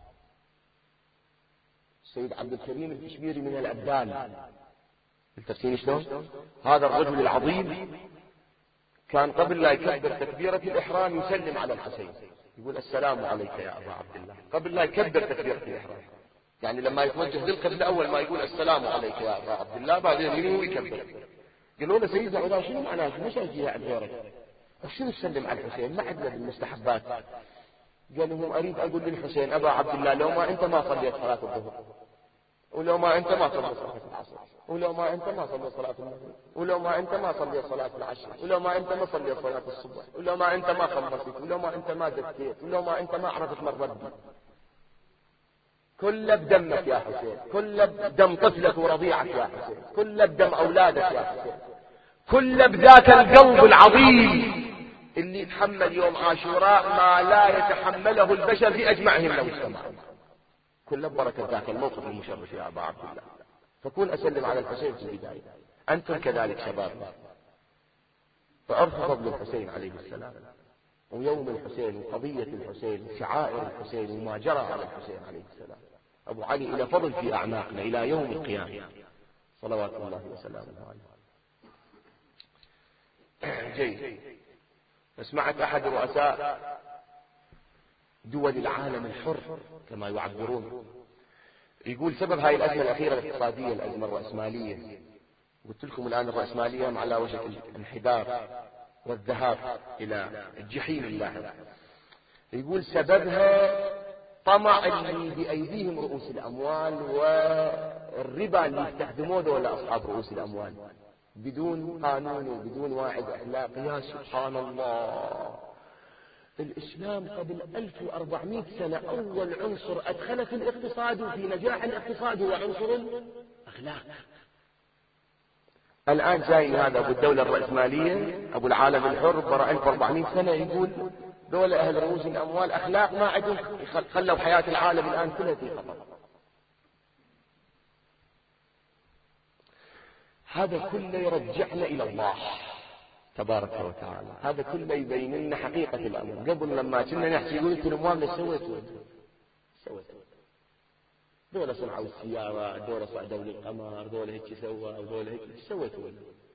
سيد عبد الكريم الكشميري من الأبدال. التفسير شلون؟ هذا الرجل العظيم كان قبل لا يكبر تكبيرة الإحرام يسلم على الحسين، يقول السلام عليك يا أبا عبد الله، قبل لا يكبر تكبيرة الإحرام. يعني لما يتوجه للقبلة أول ما يقول السلام عليك يا أبا عبد الله، بعدين ينوي ويكبر. قالوا له سيدنا علا شنو معناه؟ ليش أجي عند غيرك؟ شنو تسلم على الحسين؟ ما عندنا بالمستحبات. قال لهم أريد أقول للحسين أبا عبد الله لو ما أنت ما صليت صلاة الظهر، ولو ما أنت ما صليت صلاة العصر، ولو ما أنت ما صليت صلاة المغرب، ولو ما أنت ما صليت صلاة العشاء، ولو ما أنت ما صليت صلاة الصبح، ولو ما أنت ما خلصت، ولو ما أنت ما زكيت، ولو ما أنت ما عرفت من ربي. كله بدمك يا حسين، كله بدم طفلك ورضيعك يا حسين، كله بدم أولادك يا حسين، كله بذاك القلب العظيم اللي يتحمل يوم عاشوراء ما لا يتحمله البشر بأجمعهم لو اجتمعوا. كل بركة ذاك الموقف المشرف يا أبا عبد الله. فكون أسلم على الحسين في البداية. أنتم كذلك شباب، فأرفض فضل الحسين عليه السلام ويوم الحسين وقضية الحسين وشعائر الحسين وما جرى على الحسين عليه السلام. أبو علي إلى فضل في أعناقنا إلى يوم القيامة صلوات الله وسلامه عليه. جيد. سمعت أحد رؤساء دول العالم الحر كما يعبرون يقول سبب هاي الأزمة الأخيرة الاقتصادية الأزمة الرأسمالية، قلت لكم الآن الرأسمالية على وشك الانحدار والذهاب إلى الجحيم اللاحق. يقول سببها طمع اللي بأيديهم رؤوس الأموال والربا اللي يستخدموه دولة أصحاب رؤوس الأموال بدون قانون وبدون واعظ أخلاقي. يا سبحان الله، الإسلام قبل 1400 سنة أول عنصر أدخل في الاقتصاد وفي نجاح الاقتصاد هو عنصر الأخلاق. الآن جاي هذا أبو الدولة الرأسمالية أبو العالم الحر برا 1400 سنة يقول دولة أهل رؤوس الأموال أخلاق ما عندهم، خلوا حياة العالم الآن كلها في خطر. هذا كله يرجعنا إلى الله تبارك وتعالى، هذا كله يبين لنا حقيقة الأمر. قبل لما كنا نحكي يقول انتم الأموال سويت دولة صنعوا السيارة، دولة صعدوا للقمر، دولة هيك سووا ودولة هيك سويتوا.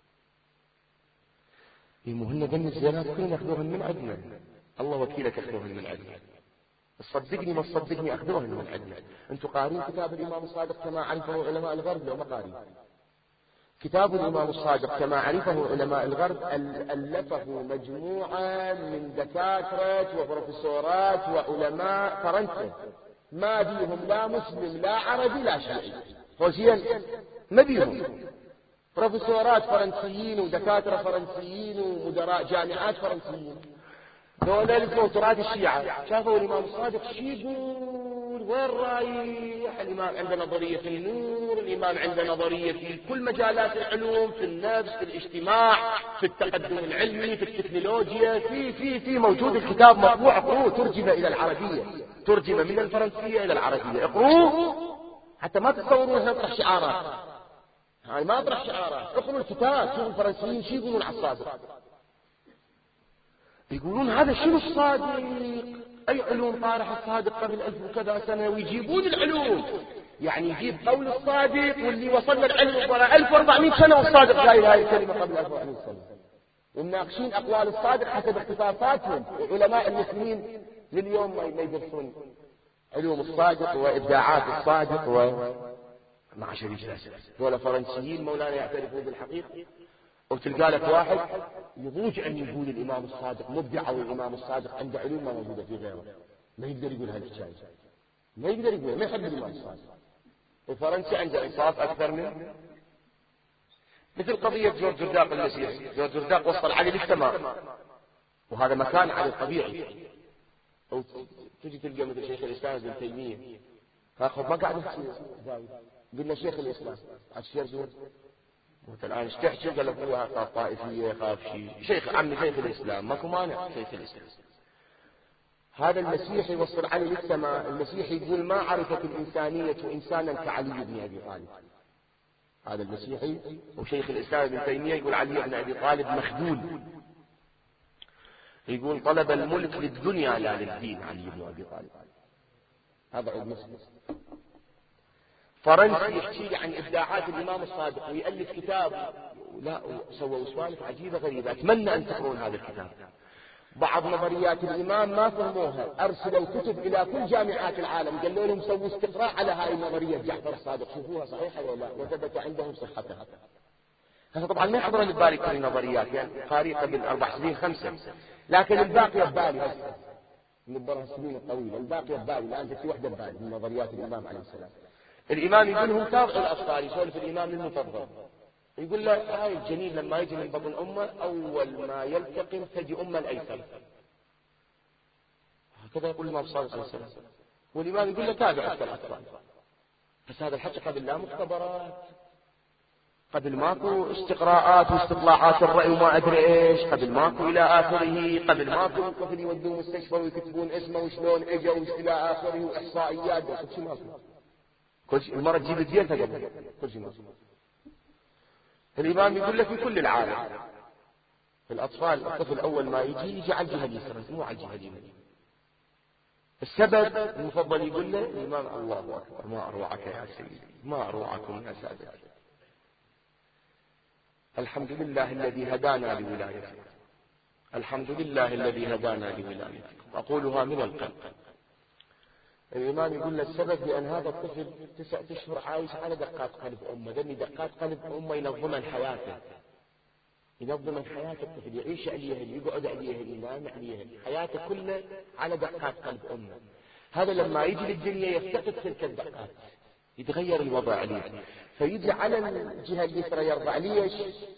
المهم ظن الزيارات كلهم ياخذوهن من عندنا، الله وكيلك ياخذوهن من عندنا. تصدقني ما تصدقني اخذوهن من عندنا. انتم قارين كتاب الإمام الصادق كما عرفه علماء الغرب لو ما قارين؟ كتاب الإمام الصادق كما عرفه علماء الغرب ألفه مجموعة من دكاترة وبروفيسورات وعلماء فرنسا ما بيهم لا مسلم لا عربي لا شيعي، فوزيا ما بيهم بروفيسورات فرنسيين ودكاترة فرنسيين ومدراء جامعات فرنسيين. دول الدكتورات الشيعة شافوا الإمام الصادق شي يقول وين رايح؟ الإمام عنده نظرية في النور، الإمام عنده نظرية في كل مجالات العلوم، في النفس، في الاجتماع، في التقدم العلمي، في التكنولوجيا، في موجود الكتاب مطبوع، اقروه، ترجم إلى العربية، ترجم من الفرنسية إلى العربية، اقروه حتى ما تتصورون نطرح شعارات، هاي ما اطرح شعارات، اقروا الكتاب، شوفوا الفرنسيين شو يقولون على الصادق. يقولون هذا شنو الصادق؟ أي علوم طارح الصادق قبل 1000 وكذا سنة، ويجيبون العلوم، يعني يجيب قول الصادق واللي وصلنا العلم وراء 1400 سنة والصادق قايل هاي الكلمة قبل 1400 سنة، ومناقشين أقوال الصادق حسب اختصاصاتهم، وعلماء المسلمين لليوم ما يدرسون علوم الصادق وإبداعات الصادق مع شريك الأسد. ولا فرنسيين مولانا يعترفون بالحقيقة، وتلقى لك واحد يضوج أن يقول الإمام الصادق مبدع، أو الإمام الصادق عنده علوم ما موجودة في غيره، ما يقدر يقول هالحكاية، ما يقدر يقول، ما يحب الإمام الصادق. وفرنسا عنده إنصاف أكثر منه، مثل قضية جورج جرداق المسيحي. جورج جرداق وصل علي للسماء، وهذا مكان علي الطبيعي، أو تجي تلقى مثل شيخ الإسلام ابن تيمية، فاخذ ما قاعد قلنا شيخ الإسلام عشير زور الآن ايش تحكي؟ قال لك هو خاف طائفية، خاف شيء، شيخ عمي شيخ الإسلام، ماكو مانع شيخ الإسلام. هذا المسيحي يوصل علي للسماء، المسيحي يقول ما عرفت الإنسانية إنسانا كعلي بن أبي طالب. هذا المسيحي وشيخ الإسلام ابن تيمية يقول علي بن أبي طالب مخذول، يقول طلب الملك للدنيا لا للدين علي بن أبي طالب. هذا عيد مسلم. فرنسي يحكي لي عن إبداعات الإمام الصادق ويألف كتاب، لا سووا سوالف عجيبة غريبة، أتمنى أن تقرون هذا الكتاب. بعض نظريات الإمام ما فهموها، أرسلوا كتب إلى كل جامعات العالم، قالوا لهم سووا استقراء على هاي النظرية جعفر الصادق، شوفوها صحيحة ولا لا، وثبت عندهم صحتها. هذا طبعا ما يحضرني ببالي كل النظريات، يعني قارئ قبل 4 سنين 5، لكن الباقية ببالي هسه من برا السنين الطويلة، الباقية ببالي، الآن جت وحدة ببالي من نظريات الإمام عليه السلام. الإمام يقول لهم تابعوا الأطفال، يسولف الإمام المفضل، يقول له هاي الجنين لما يجي من بطن أمه أول ما يلتقم تجي أمه الأيسر، هكذا يقول الإمام صلى الله عليه وسلم. والإمام يقول له تابع الأطفال. بس هذا الحكي قبل لا مختبرات، قبل ماكو استقراءات واستطلاعات الرأي وما أدري إيش، قبل ماكو إلى آخره، قبل ماكو الطفل يودوه مستشفى ويكتبون اسمه وشلون إجا وإلى آخره وإحصائيات، كل شيء ماكو، كل شيء المرة تجيب ديتها قبل كل شيء ماكو. الإمام يقول لك في كل العالم الأطفال الطفل أول ما يجي على الجهة اليسرى مو على الجهة اليمنى. السبب المفضل يقول له الإمام الله أكبر ما أروعك يا سيدي، ما أروعكم يا سادتي، الحمد لله الذي هدانا لولايتك، الحمد لله الذي هدانا لولايتك، أقولها من القلب. الإمام يقول له السبب لأن هذا الطفل 9 أشهر عايش على دقات قلب أمه، لأن دقات قلب أمه ينظمن حياته، ينظم حياة الطفل، يعيش عليها، يقعد عليها، ينام عليها، حياته كلها على دقات قلب أمه. هذا لما يجي للدنيا يفتقد تلك الدقات، يتغير الوضع عليه، فيجي على الجهة اليسرى يرضع. ليش؟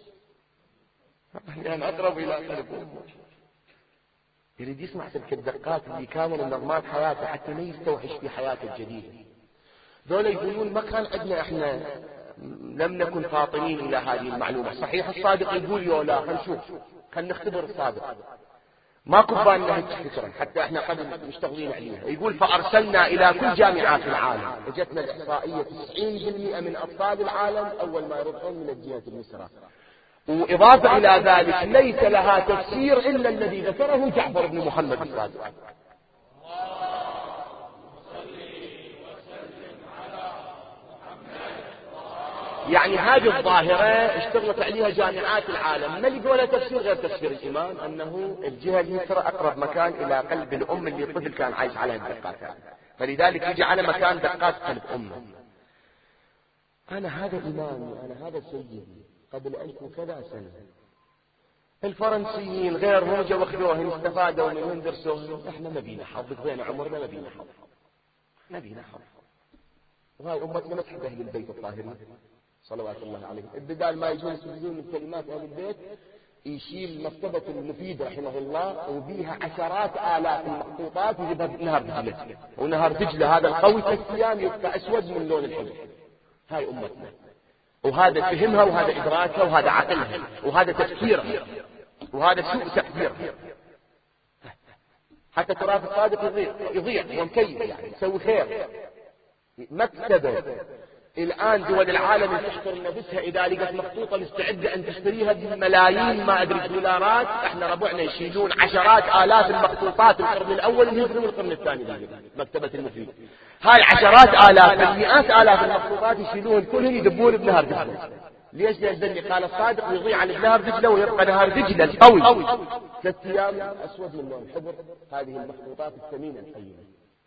يعني أقرب إلى قلب أمه، يريد يسمع تلك الدقات اللي كامل نظمات حياته حتى ما يستوحش في حياته الجديدة. ذولا يقولون ما كان عندنا احنا، لم نكن فاطنين إلى هذه المعلومة. صحيح الصادق يقول يولا، خلينا نشوف، خلينا نختبر الصادق، ماكو ببالنا هيك فكرة حتى احنا قبل مشتغلين عليها. يقول فأرسلنا إلى كل جامعات العالم، اجتنا الإحصائية 90% من أطفال العالم أول ما يرضعون من الجهة اليسرى، وإضافة إلى ذلك ليس لها تفسير إلا الذي ذكره جعفر بن محمد الصادق. يعني هذه الظاهرة اشتغلت عليها جامعات العالم، ما لقوا لها تفسير غير تفسير الإمام، أنه الجهة اليسرى أقرب مكان إلى قلب الأم اللي الطفل كان عايش عليها الدقات، فلذلك يجي على مكان دقات قلب أمه. أنا هذا إمامي، أنا هذا سيدي قبل 1000 وكذا سنة. الفرنسيين غيرهم جوا واخذوهم استفادوا منهم درسوهم، احنا ما بينا حظ، قضينا عمرنا ما بينا حظ، ما بينا حظ. وهاي أمتنا ما تحب أهل البيت الطاهرين صلوات الله عليهم، بدال ما يجون يسجدون من كلمات أهل البيت يشيل مكتبة المفيد رحمه الله وبيها عشرات آلاف المخطوطات يجيبها بنهر دجلة، ونهر دجلة هذا القوي كالصيام يبقى أسود من لون الحبر. هاي أمتنا، وهذا فهمها وهذا إدراكها وهذا عقلها وهذا تفكيرها وهذا سوء تقديرها. حتى تراث الصادق يضيع ومكيف، يعني يسوي خير. مكتبة الآن دول العالم تحترم نفسها إذا لقت مخطوطة مستعدة أن تشتريها بملايين ما أدري دولارات. احنا ربعنا يشيلون عشرات آلاف المخطوطات القرن الأول الهجري والقرن الثاني الهجري. مكتبة المفيد هاي عشرات آلاف مئات آلاف المخطوطات يشيلون كلهم يدبون بنهر دجلة. ليش؟ لأن قال الصادق يضيع عن نهر دجلة ويبقى نهر دجلة القوي 3 أيام أسود من لون الحبر. هذه المخطوطات الثمينة القيمة.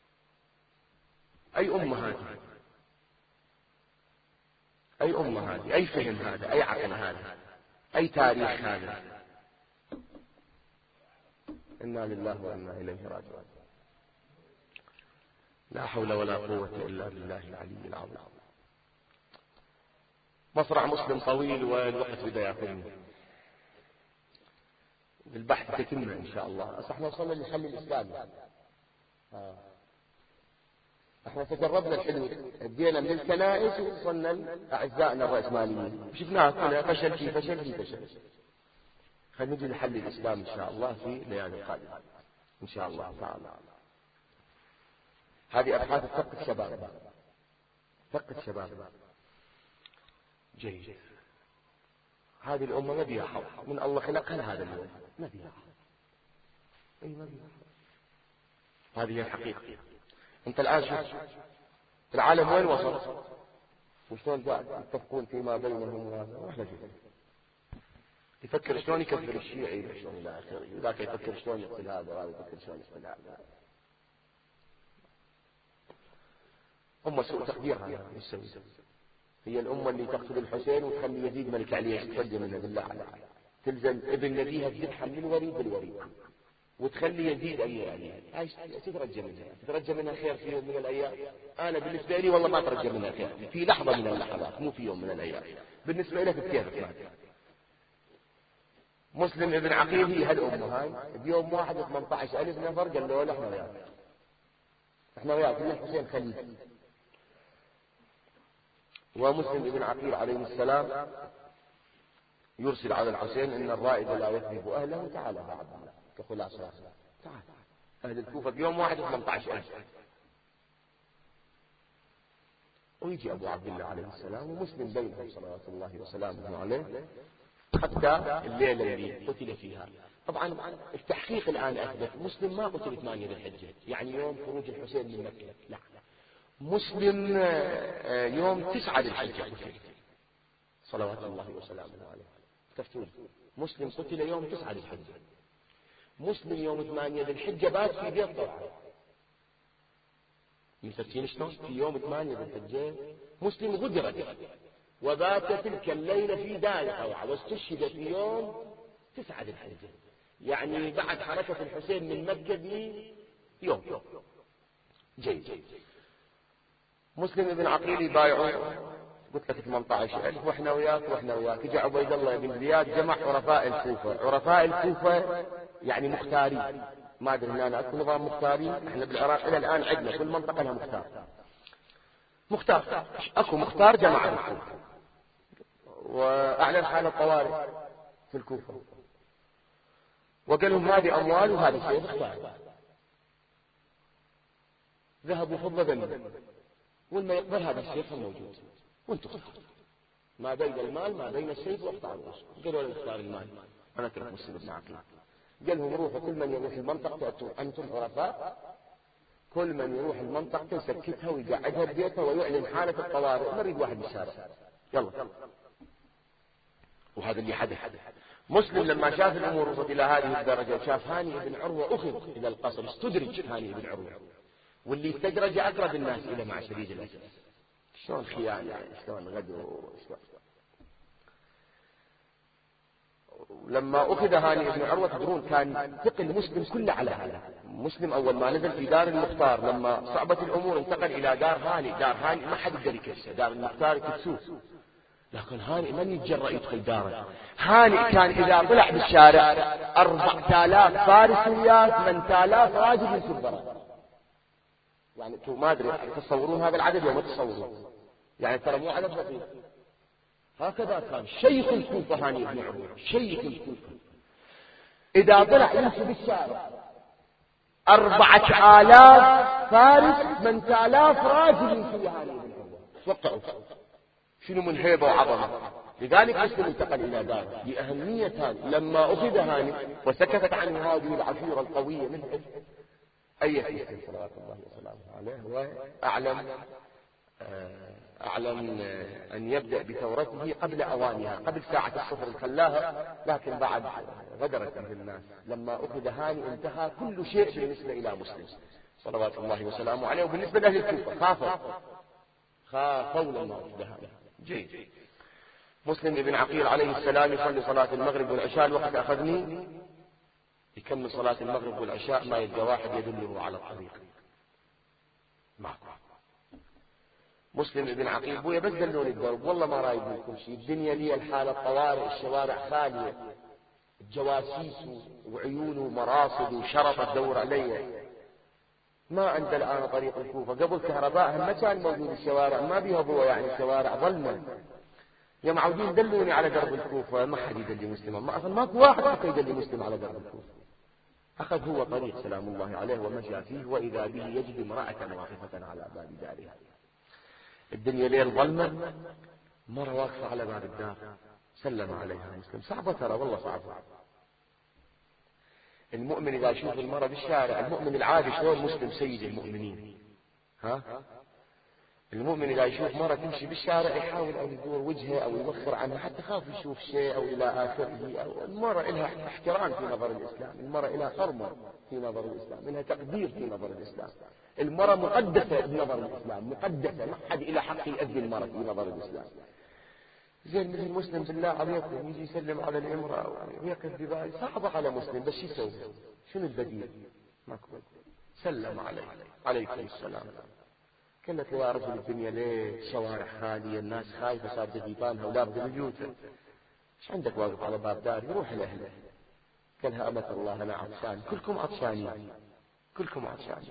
أي أمة هذه؟ أي أمة هذه؟ أي فهم هذا؟ أي عقل هذا؟ أي تاريخ هذا؟ إنا لله وإنا إليه راجعون. لا حول ولا قوة إلا بالله العلي العظيم. مصرع مسلم طويل والوقت بدأ يأخذني. بالبحث تتم إن شاء الله. احنا وصلنا للحل الإسلامي. احنا تجربنا الحلول، ادينا من الكنائس ووصلنا لأعزائنا الرأسماليين، شفناها كلها فشل في فشل في فشل. خلينا نجي لحل الإسلام إن شاء الله في ليالي القادمة إن شاء الله تعالى. هذه أبحاث ثقة الشباب، ثقة الشباب. جيد. هذه الأمة ما بيها حظ من الله خلقها لهذا اليوم، ما بيها حظ. أي ما بيها حظ. هذه هي الحقيقة. أنت الآن شوف العالم وين وصل وشلون يتفقون فيما بينهم وإحنا جيد. يفكر شلون يكفر الشيعي شلون إلى آخره، ذاك يفكر شلون يقتل هذا وهذا يفكر شلون يقتل هذا. أمة سوء تقديرها يسوي. هي الأمة اللي تقتل الحسين وتخلي يزيد ملك علي يتفجر منها بالله عليها، تلزم ابن نبيها تذبحها من الوريد بالوريد وتخلي يزيد أمير عليها. هاي تترجى منها، تترجى منها خير في يوم من الأيام. أنا بالنسبة لي والله ما أترجى منها خير في لحظة من اللحظات، مو في يوم من الأيام. بالنسبة لك بكيفك ما مسلم ابن عقيل هي هالأمة هاي بيوم واحد 18,000 نفر قالوا له احنا وياك، احنا وياك من الحسين خليفة. ومسلم ابن عقيل عليه السلام يرسل على الحسين ان الرائد لا يكذب اهله، تعال بعد كخلاصة تعال. اهل الكوفة بيوم واحد 18,000. ويجي ابو عبد الله عليه السلام ومسلم بينهم صلوات الله وسلامه عليه حتى الليلة اللي قتل فيها. طبعا التحقيق الآن أثبت مسلم ما قتل 8 ذي الحجة، يعني يوم خروج الحسين من مكة، لا، مسلم يوم 9 ذي الحجة قتل صلوات الله وسلامه عليه. تفتون مسلم قتل يوم 9 ذي الحجة، مسلم يوم 8 ذي الحجة بات في بيت طبعا. مفتين شلون؟ في يوم 8 ذي الحجة مسلم غدر وبات تلك الليلة في دار طوعة واستشهد في يوم 9 ذي الحجة، يعني بعد حركة الحسين من مكة بيوم. جيد. مسلم ابن عقيل يبايعون، قلت لك 18,000 واحنا وياك واحنا وياك. جاء عبيد الله بن زياد جمع عرفاء الكوفة. عرفاء الكوفة يعني مختارين، ما ادري هنا اكو نظام مختارين، احنا بالعراق الى الان عندنا كل منطقة لها مختار اكو مختار جمع الكوفة، واعلن حالة طوارئ في الكوفة وقال لهم هذه اموال وهذا شيء اختار. ذهبوا فضة ذنب والما يقبل هذا السيف موجود وانتم اختاروا ما بين المال ما بين السيف واختاروا. قالوا له اختار المال. انا ترك مسلم بن عقيل قال لهم روحوا كل من يروح المنطقة انتم عرفاء، كل من يروح المنطقة يسكتها ويقعدها ببيتها ويعلن حالة الطوارئ، ما يريد واحد بالشارع يلا. وهذا اللي حدث. مسلم لما شاف الامور وصلت الى هذه الدرجة وشاف هاني بن عروة اخذ الى القصر، استدرج هاني بن عروة، واللي استدرج اقرب الناس الى مع شديد الاسد. شلون خيانة، شلون غدر، شلون. لما اخذ هاني بن عروة تدرون كان ثقل مسلم كله على هذا. مسلم اول ما نزل في دار المختار لما صعبت الامور انتقل الى دار هاني. دار هاني ما حد يقدر يكسر، دار المختار يكسوه. لكن هانئ من يتجرأ يدخل داره. هانئ كان إذا طلع بالشارع 4000 فارس وياه 8000 راجل ينسب برا. يعني انتم ما أدري تصورون هذا العدد وما تصورون، يعني ترى مو عدد بسيط. هكذا كان شيخ الكوفة هانئ بن عروة، شيخ الكوفة إذا طلع يمشي بالشارع 4000 فارس 8000 راجل يمشي هانئ بن عروة. توقعوا شنو من هيبة وعظمة. لذلك مسلم انتقل إلى داره لأهمية هذه. لما أخذ هانئ وسكتت عنه هذه العشيرة القوية من أي مسلم صلوات الله وسلامه عليه، وأعلم أن يبدأ بثورته قبل أوانها، قبل ساعة الصفر خلاها، لكن بعد غدرت به الناس. لما أخذ هانئ انتهى كل شيء بالنسبة إلى مسلم صلوات الله وسلامه عليه. وبالنسبة لأهل الكوفة خافوا لما أخذ هانئ. جيد. مسلم بن عقيل عليه السلام يصلي صلاة المغرب والعشاء. الوقت أخذني يكمل صلاة المغرب والعشاء ما يبقى واحد يدله على الطريق معكم. مسلم بن عقيل بويا بس دلوني الدرب، والله ما رايد منكم شيء. الدنيا لي الحالة طوارئ، الشوارع خالية، الجواسيس وعيون ومراصد وشرطة تدور علي. ما عند الآن طريق الكوفة. قبل كهرباء ما كان موجود الشوارع، ما بيها ضوء، يعني الشوارع ظلمة. يا معودين دلوني على درب الكوفة، ما حد يدلي مسلم، ماكو واحد حتى يدلي مسلم على درب الكوفة. أخذ هو طريق سلام الله عليه ومشى فيه، وإذا به يجد امرأة واقفة على باب دارها. الدنيا ليل ظلمة، مرة واقفة على باب الدار، سلم عليها مسلم. صعبة ترى، والله صعبة. المؤمن إذا يشوف المرأة بالشارع، المؤمن العادي شلون مسلم سيد المؤمنين، المؤمن إذا يشوف مرة تمشي بالشارع يحاول أن يدور وجهه أو يوخر عنها حتى خاف يشوف شيء أو إلى آخره. المرأة لها احترام في نظر الإسلام، المرأة لها حرمة في نظر الإسلام، لها تقدير في نظر الإسلام. المرأة مقدسة بنظر الإسلام، مقدسة، ما حد إلى حق يأذي المرأة في نظر الإسلام. زين مثل مسلم بالله عليكم يجي يسلم على الامرأة ويقف ببالي، صعبة على مسلم، بس يسوي شنو البديل؟ ماكو. سلم عليكم السلام. قالت له يا رجل الدنيا ليه؟ شوارع خالية، الناس خايفة، صارت غيبانها ولابد بيوتها، ايش عندك واقف على باب داري؟ روح لأهله. قالها أمة الله أنا عطشان. كلكم عطشانين، كلكم عطشانين.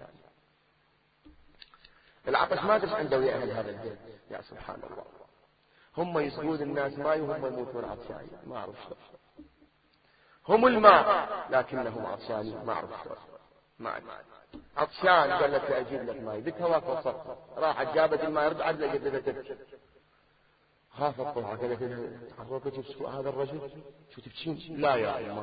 العطش ما أدري عنده ويا أهل هذا البيت. يا سبحان الله، هم يسقون الناس ماء وهم يموتون عطشانين، ما أعرف شلون. هم الماء لكنهم عطشانين، ما أعرف شلون. ما أعرف. عطشان قالت أجيب لك ماء، بتها واقفة صفة، راحت جابت الماء، رجعت لقيتها تبكي. خافت طبعا، قالت لها تعرفت هذا الرجل شو تبكين؟ لا يا أمه،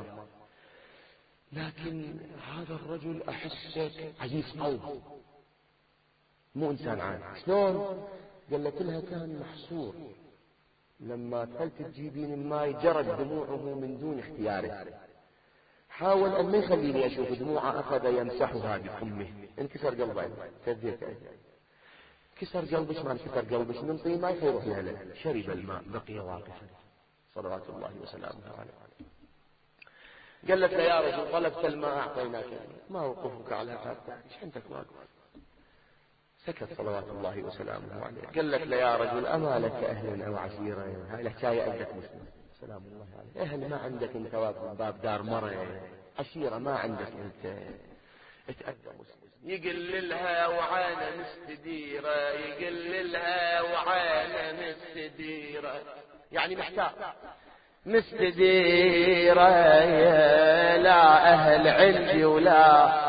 لكن هذا الرجل أحسك عزيز قلب، مو إنسان عادي. شلون؟ قالت لها كان محصور، لما دخلت تجيبين الماء جرت دموعه من دون اختياره، حاول أن ما يخليني أشوف دموعه، أخذ يمسحها بفمه. انكسر قلبه، كذيك كسر قلبش، ما انكسر قلبش، من طين ما يروح له. شرب الماء بقي واقفا صلوات الله وسلامه عليه. قالت له يا رجل طلبت الماء أعطيناك، ما وقفك على هذا، ايش عندك واقف؟ سكت صلوات الله وسلامه عليه. قالت له يا رجل أما لك أهلا أو عشيرة؟ هاي الحكاية عندك مسلم سلام الله عليه. أهل ما عندك أنت واقف باب دار مرة، عشيرة ما عندك أنت، اتأذى مسلم. يقل لها وعانا مستديرة، يقل لها وعانا مستديرة، يعني محتاج مستديرة، لا أهل عندي ولا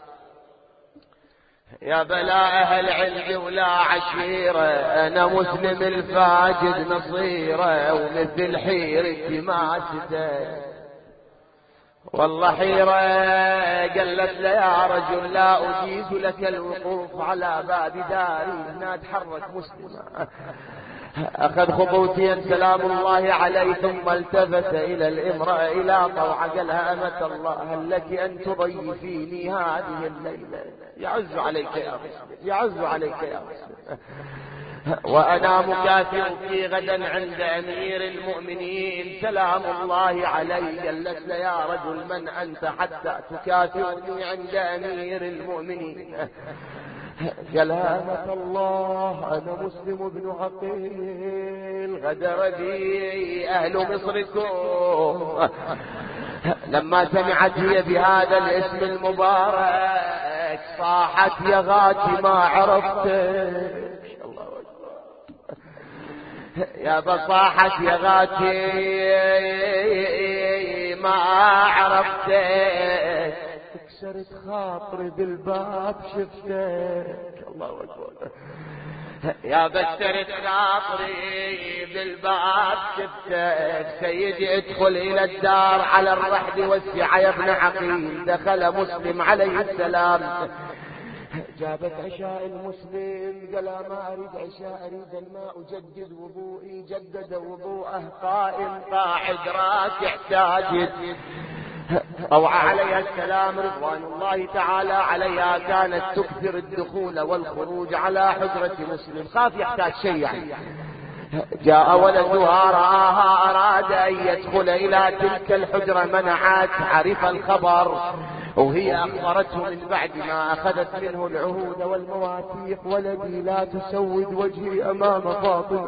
يا بلا أهل عندي ولا عشيرة، أنا مسلم الفاجد نصيرة، ومثل حيرتي ما تدري والله حيرة. قالت له يا رجل لا أجيز لك الوقوف على باب داري. هنا تحرك مسلم، أخذ خطوتين سلام الله عليه، ثم التفت إلى الامرأة إلى طوعة، قالها أمة الله هل لك أن تضيفيني هذه الليلة؟ يعز عليك يا مسلم، يعز عليك يا مسلم، وأنا مكافئك غدا عند أمير المؤمنين سلام الله عليه. قالت له يا رجل من أنت حتى تكافئني عند أمير المؤمنين؟ كلامة الله أنا مسلم بن عقيل غدر بي أهل مصركم لما سمعت هي بهذا الاسم المبارك صاحت يا غاتي ما عرفتك يا بصاحت يا غاتي ما عرفتك كسرت خاطري بالباب شفتك الله أكبر يا بكسرت خاطري بالباب شفتك سيدي ادخل الى الدار على الرحب والسعة يا ابن عقيل دخل مسلم عليه السلام جابت عشاء المسلم قال ما اريد عشاء اريد الماء اجدد وضوئي جدد وضوءه قائم قاعد راكع ساجد روعة عليها السلام رضوان الله تعالى عليها كانت تكثر الدخول والخروج على حجرة مسلم خاف يحتاج شيء يعني جاء ولدها رآها أراد أن يدخل إلى تلك الحجرة منعت عرف الخبر وهي أخبرته من بعد ما أخذت منه العهود والمواثيق ولدي لا تسود وجهي أمام فاطمة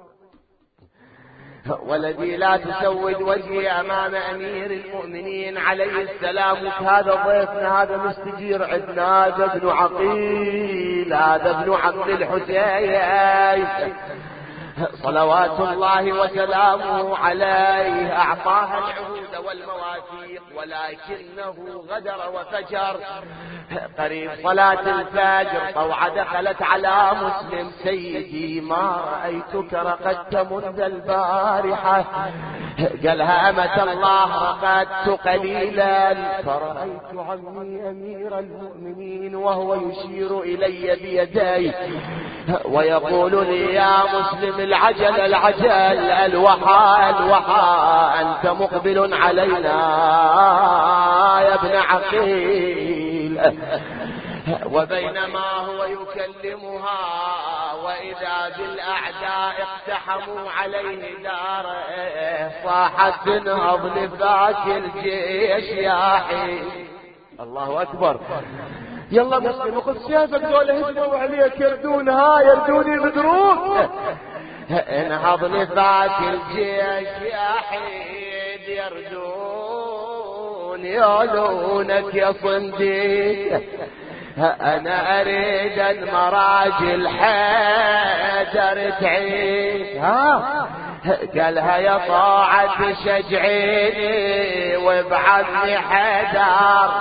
ولدي لا تسود وجهي أمام أمير المؤمنين عليه السلام هذا ضيفنا هذا مستجير عندنا هذا ابن عقيل هذا ابن عبد الحسين صلوات الله وسلامه عليه أعطاها العهود والمواثيق ولكنه غدر وفجر قريب صلاة الفجر طوعة دخلت على مسلم سيدي ما رأيتك رقدت منذ البارحة قالها أمة الله رقدت قليلا فرأيت عمي أمير المؤمنين وهو يشير إلي بيديه ويقول لي يا مسلم العجل العجل الوحى الوحى أنت مقبل علينا يا ابن عقيل وبينما هو يكلمها وإذا بالأعداء اقتحموا عليه داره صاحت تنهض لفاك الجيش يا حي الله أكبر يلا مسلم خذ سيافك دول هجموا عليك يردوني بدروك انهض لفاك الجيش يا حيد يردون يولونك يا صنديق انا اريد المراجل حيدر تعيد قالها يا طاعة شجعيني وابعثني حيدر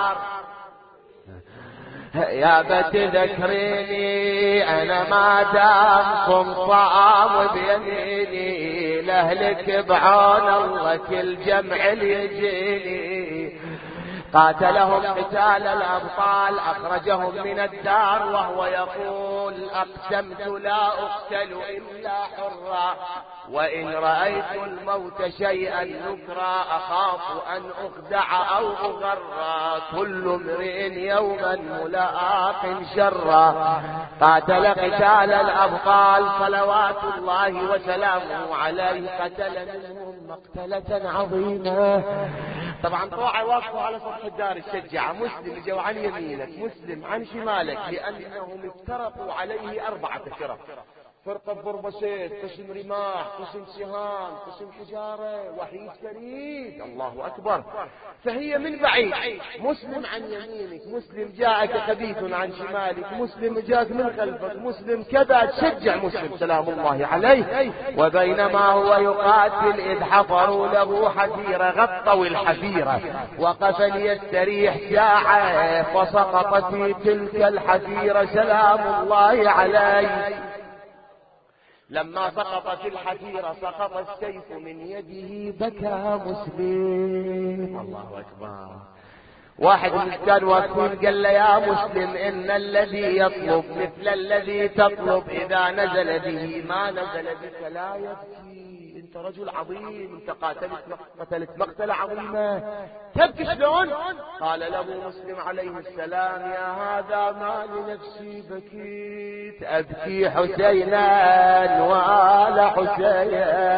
يا بتذكريني انا ما دامكم صام بيميني لهلك بعون الله كل جمع يجيني قاتلهم قتال الأبطال أخرجهم من الدار وهو يقول أقسمت لا أقتل إلا حرا وإن رأيت الموت شيئا نكرا أخاف أن أخدع أو أغرى كل امرئ يوما ملاق شرا قاتل قتال الأبطال صلوات الله وسلامه عليه قتل منهم مقتلة عظيمة طبعا طوعا واقفوا على سطح الدار الشجعة مسلم جو عن يمينك مسلم عن شمالك لأنهم افترقوا عليه 4 فرق فرقة بربشيت قسم رماح قسم سهام قسم حجارة وحيد فريد الله أكبر فهي من بعيد مسلم عن يمينك مسلم جاءك خبيث عن شمالك مسلم جاءك من خلفك مسلم كذا تشجع مسلم سلام الله عليه وبينما هو يقاتل إذ حفروا له حفيرة غطوا الحفيرة وقف ليستريح ساعة فسقط في تلك الحفيرة سلام الله عليه لما سقط في الحفيرة سقط السيف من يده بكى مسلم الله أكبر واحد من كان واقفين قال له يا مسلم إن الذي يطلب مثل الذي تطلب إذا نزل به ما نزل بك لا يبكي انت رجل عظيم انت قتلت مقتلة عظيمة تبكي شلون قال له مسلم عليه السلام يا هذا ما لنفسي بكيت أبكي حسينا وآل حسين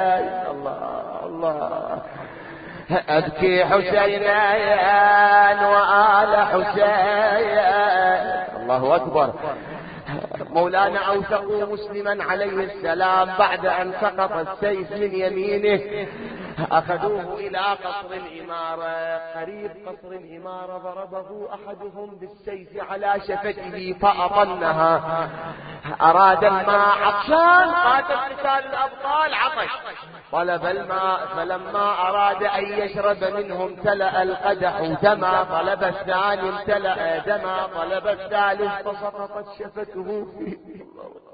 الله أبكي حسينا وآل حسين الله أكبر مولانا أوثقوا مسلما عليه السلام بعد أن سقط السيف من يمينه أخذوه إلى قصر الإمارة. قريب قصر الإمارة ضربه أحدهم بالسيف على شفته فأطنها. أراد الماء عطشان، قاتل قتال الأبطال، عطش، طلب الماء، فلما أراد أن يشرب منه امتلأ القدح دما، طلب الثاني امتلأ دما، طلب الثالث فسقطت شفته فيه.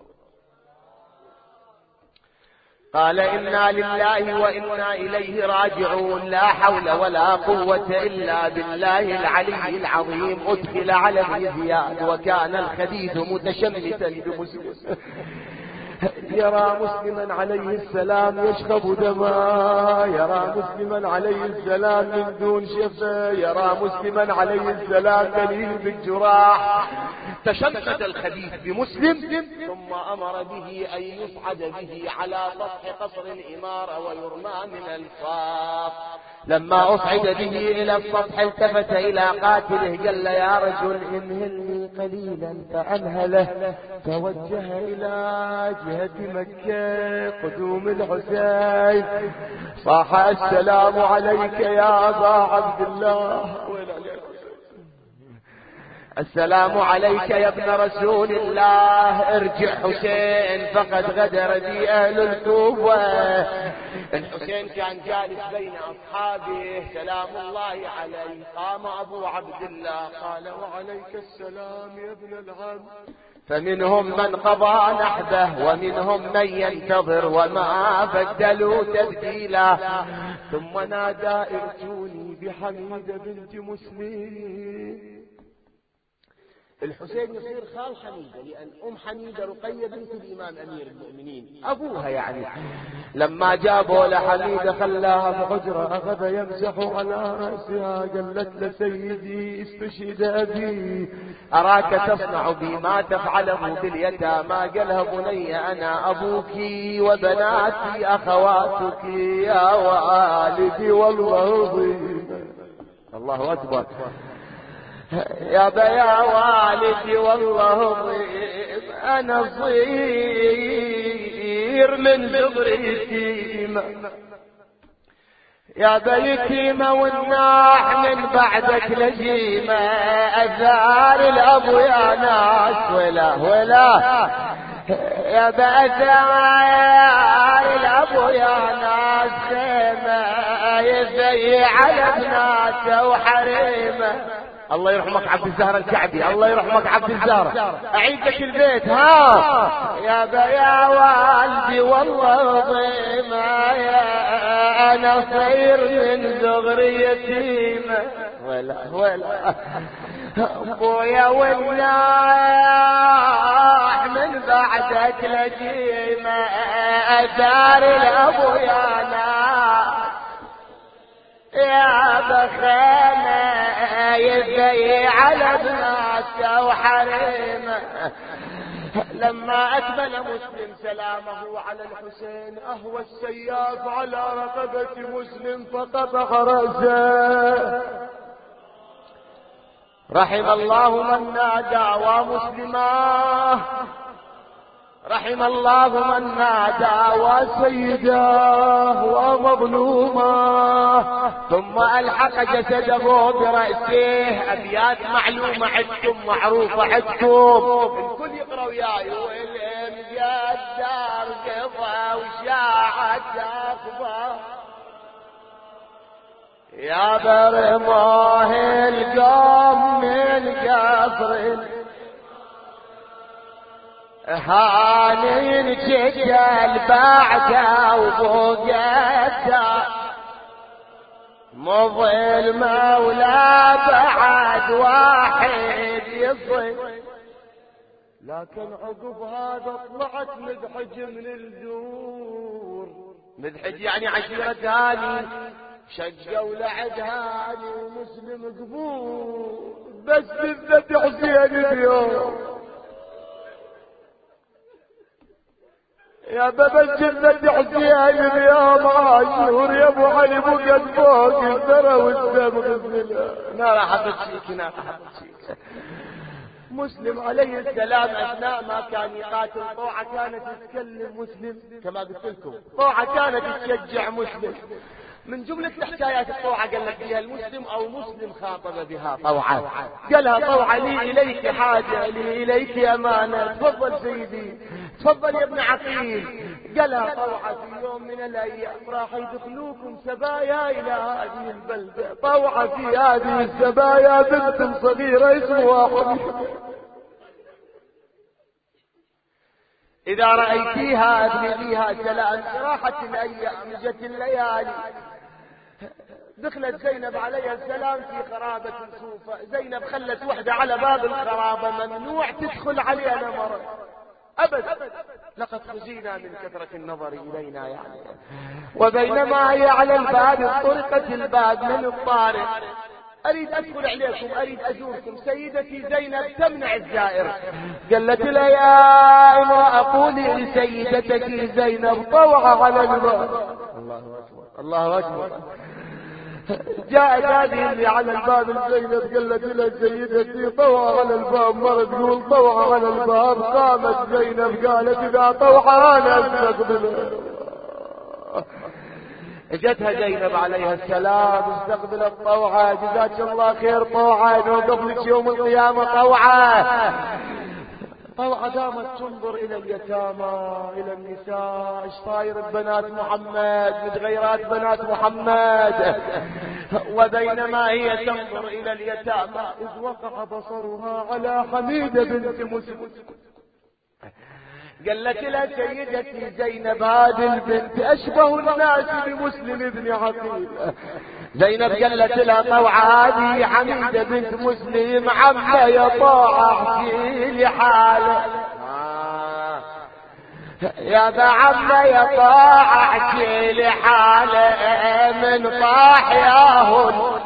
قال إنا لله وإنا إليه راجعون، لا حول ولا قوة إلا بالله العلي العظيم. أدخل على ابن زياد وكان الخديث متشمتا بمسلم، يرى مسلما عليه السلام يشرب دما، يرى مسلما عليه السلام من دون شفة، يرى مسلما عليه السلام دليل بالجراح. تشمت الخبيث بمسلم ثم أمر به أن يصعد به على سطح قصر الإمارة ويرمى من الفاق. لما أصعد به إلى السطح التفت إلى قاتله قال له يا رجل انهلني قليلا فأنهله. توجه إلى جهة مكة قدوم الحسين، صاح السلام عليك يا أبا عبد الله، السلام عليك يا ابن رسول الله، ارجع حسين فقد غدر بي أهل الكوفة. الحسين كان جالس بين أصحابه سلام الله عليه. قام أبو عبد الله قال وعليك السلام يا ابن العم. فمنهم من قضى نحبه ومنهم من ينتظر وما بدلوا تبديلا. ثم نادى ائتوني بحميدة بنت مسلم. الحسين يصير خال حميدة، لأن أم حميدة رقية بنت الإمام أمير المؤمنين أبوها يعني. لما جابوا لحميدة خلاها في حجرة، أخذ يمسح على رأسها، قالت له سيدي استشهد أبي، أراك تصنع بي ما تفعله باليتامى. قالها بني أنا أبوك وبناتي أخواتك يا والدي والله ضيم. الله أكبر. يا بيا والدي والله ضيم، أنا صغير من صغري يتيمة، يا بيتيمة والناح من بعدك لجيمة. أثار الأب يا ناس ولا يا بأثار الأب يا ناس خيمة، يزي على ابناته وحريمه. الله يرحمك عبد الزهر الكعبي، الله يرحمك عبد الزهر، أعيد لك البيت ها. يا بيا والدي والله ضيمة، يا أنا صير من صغري يتيمة، ولا أبويا والناح من بعدك لجيمة. أدار الأبو يا ناس يا بخانة، يزي على بناته وحريمه. لما أكمل مسلم سلامه على الحسين أهوى السياف على رقبة مسلم فقطع رأسه. رحم الله من نادى ومسلماه، رحم الله من نادى وسيداه ومظلوماه. ثم ألحق جسده برأسه. أبيات معلومة عندكم معروفة عندكم، الكل يقرأ وياي. والإمجاد دار قضى وشاعت أخبار، يا برماه القوم من قصر هانين جدل بعده وبوقته. مظل مولا بعد واحد يصل، لكن عقب هذا طلعت مدحج من الزور. مدحج يعني عشيرة هاني، شقوا لعد هاني ومسلم قبور. بس بالذات حسين اليوم يا بابا الجنة حسين اليوم عاشور، يا ابو علي بقت فوق الثرى والدم غزلها. نار حبت فيك، نار حبت فيك. مسلم عليه السلام أثناء ما كان يقاتل طوعة كانت تتكلم مسلم، كما قلت لكم طوعة كانت تشجع مسلم. من جملة حكايات الطوعة قال لك فيها المسلم أو مسلم خاطب بها طوعة، قالها طوعة لي إليك حاجة، لي إليك أمانة، تفضل سيدي، تفضل يا ابن عقيل. قالها طوعة في يوم من الأيام راح يدخلوكم سبايا إلى هذه البلدة، طوعة في هذه السبايا بنت صغيرة اسمها حبيبة، إذا رأيتيها أبلغيها سلام. راحت الأيام جت الليالي، دخلت زينب عليها السلام في خرابة صوفة. زينب خلت وحدة على باب الخرابة، ممنوع تدخل علينا مرض أبدا، لقد خزينا من كثرة النظر إلينا يعني. وبينما هي على الباب طرقت الباب من الطارق، أريد أدخل عليكم، أريد أزوركم. سيدتي زينب تمنع الزائر، قالت لها يا امرأة قولي لسيدتك زينب طوع على الباب. الله أكبر الله أكبر. جاءت هذه اللي على الباب زينب قالت لها سيدتي طوع على الباب، مرة تقول طوع على الباب. قامت زينب قالت إذا طوع أنا أستقبله. اجتها زينب عليها السلام استقبلت طوعة، جزاك الله خير طوعة، نوقف لك يوم القيامة طوعة. طوعة قامت تنظر إلى اليتامى إلى النساء، ايش صاير ببنات محمد، متغيرات بنات محمد. وبينما هي تنظر إلى اليتامى إذ وقع بصرها على حميدة بنت مسلم. قالت لها سيدتي زينب هذه البنت أشبه الناس بمسلم بن عقيل. زينب قالت لها طوعة هذه حميدة بنت مسلم عما يطاع احكي لي حاله، يا بعما يطاع احكي لي حاله، من طاح ياهن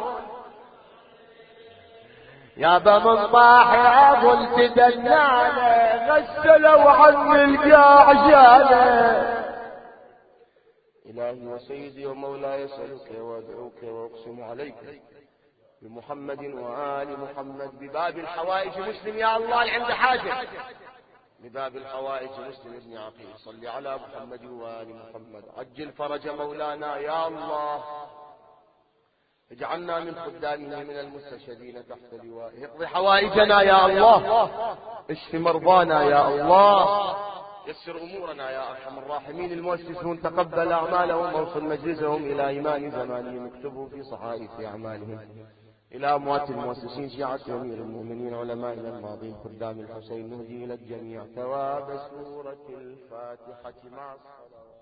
يا بمن طاح يا قلت دناله، غسلوا عني القاع جاله. إلهي وسيدي ومولاي أسألك وأدعوك وأقسم عليك بمحمد وآل محمد بباب الحوائج مسلم يا الله اللي عنده حاجة، بباب الحوائج مسلم ابن عقيل صل على محمد وآل محمد، عجل فرج مولانا يا الله، اجعلنا من خدامه من المستشهدين تحت لوائه، اقضي حوائجنا يا الله، اشف مرضانا يا الله، يسر امورنا يا ارحم الراحمين. المؤسسون تقبل اعمالهم واوصل مجلسهم الى ايمان زمانهم، اكتبوا في صحائف اعمالهم. الى اموات المؤسسين شيعة امير المؤمنين علمائنا الماضين خدام الحسين، نهدي الى الجميع ثواب سورة الفاتحة مع الصلوات.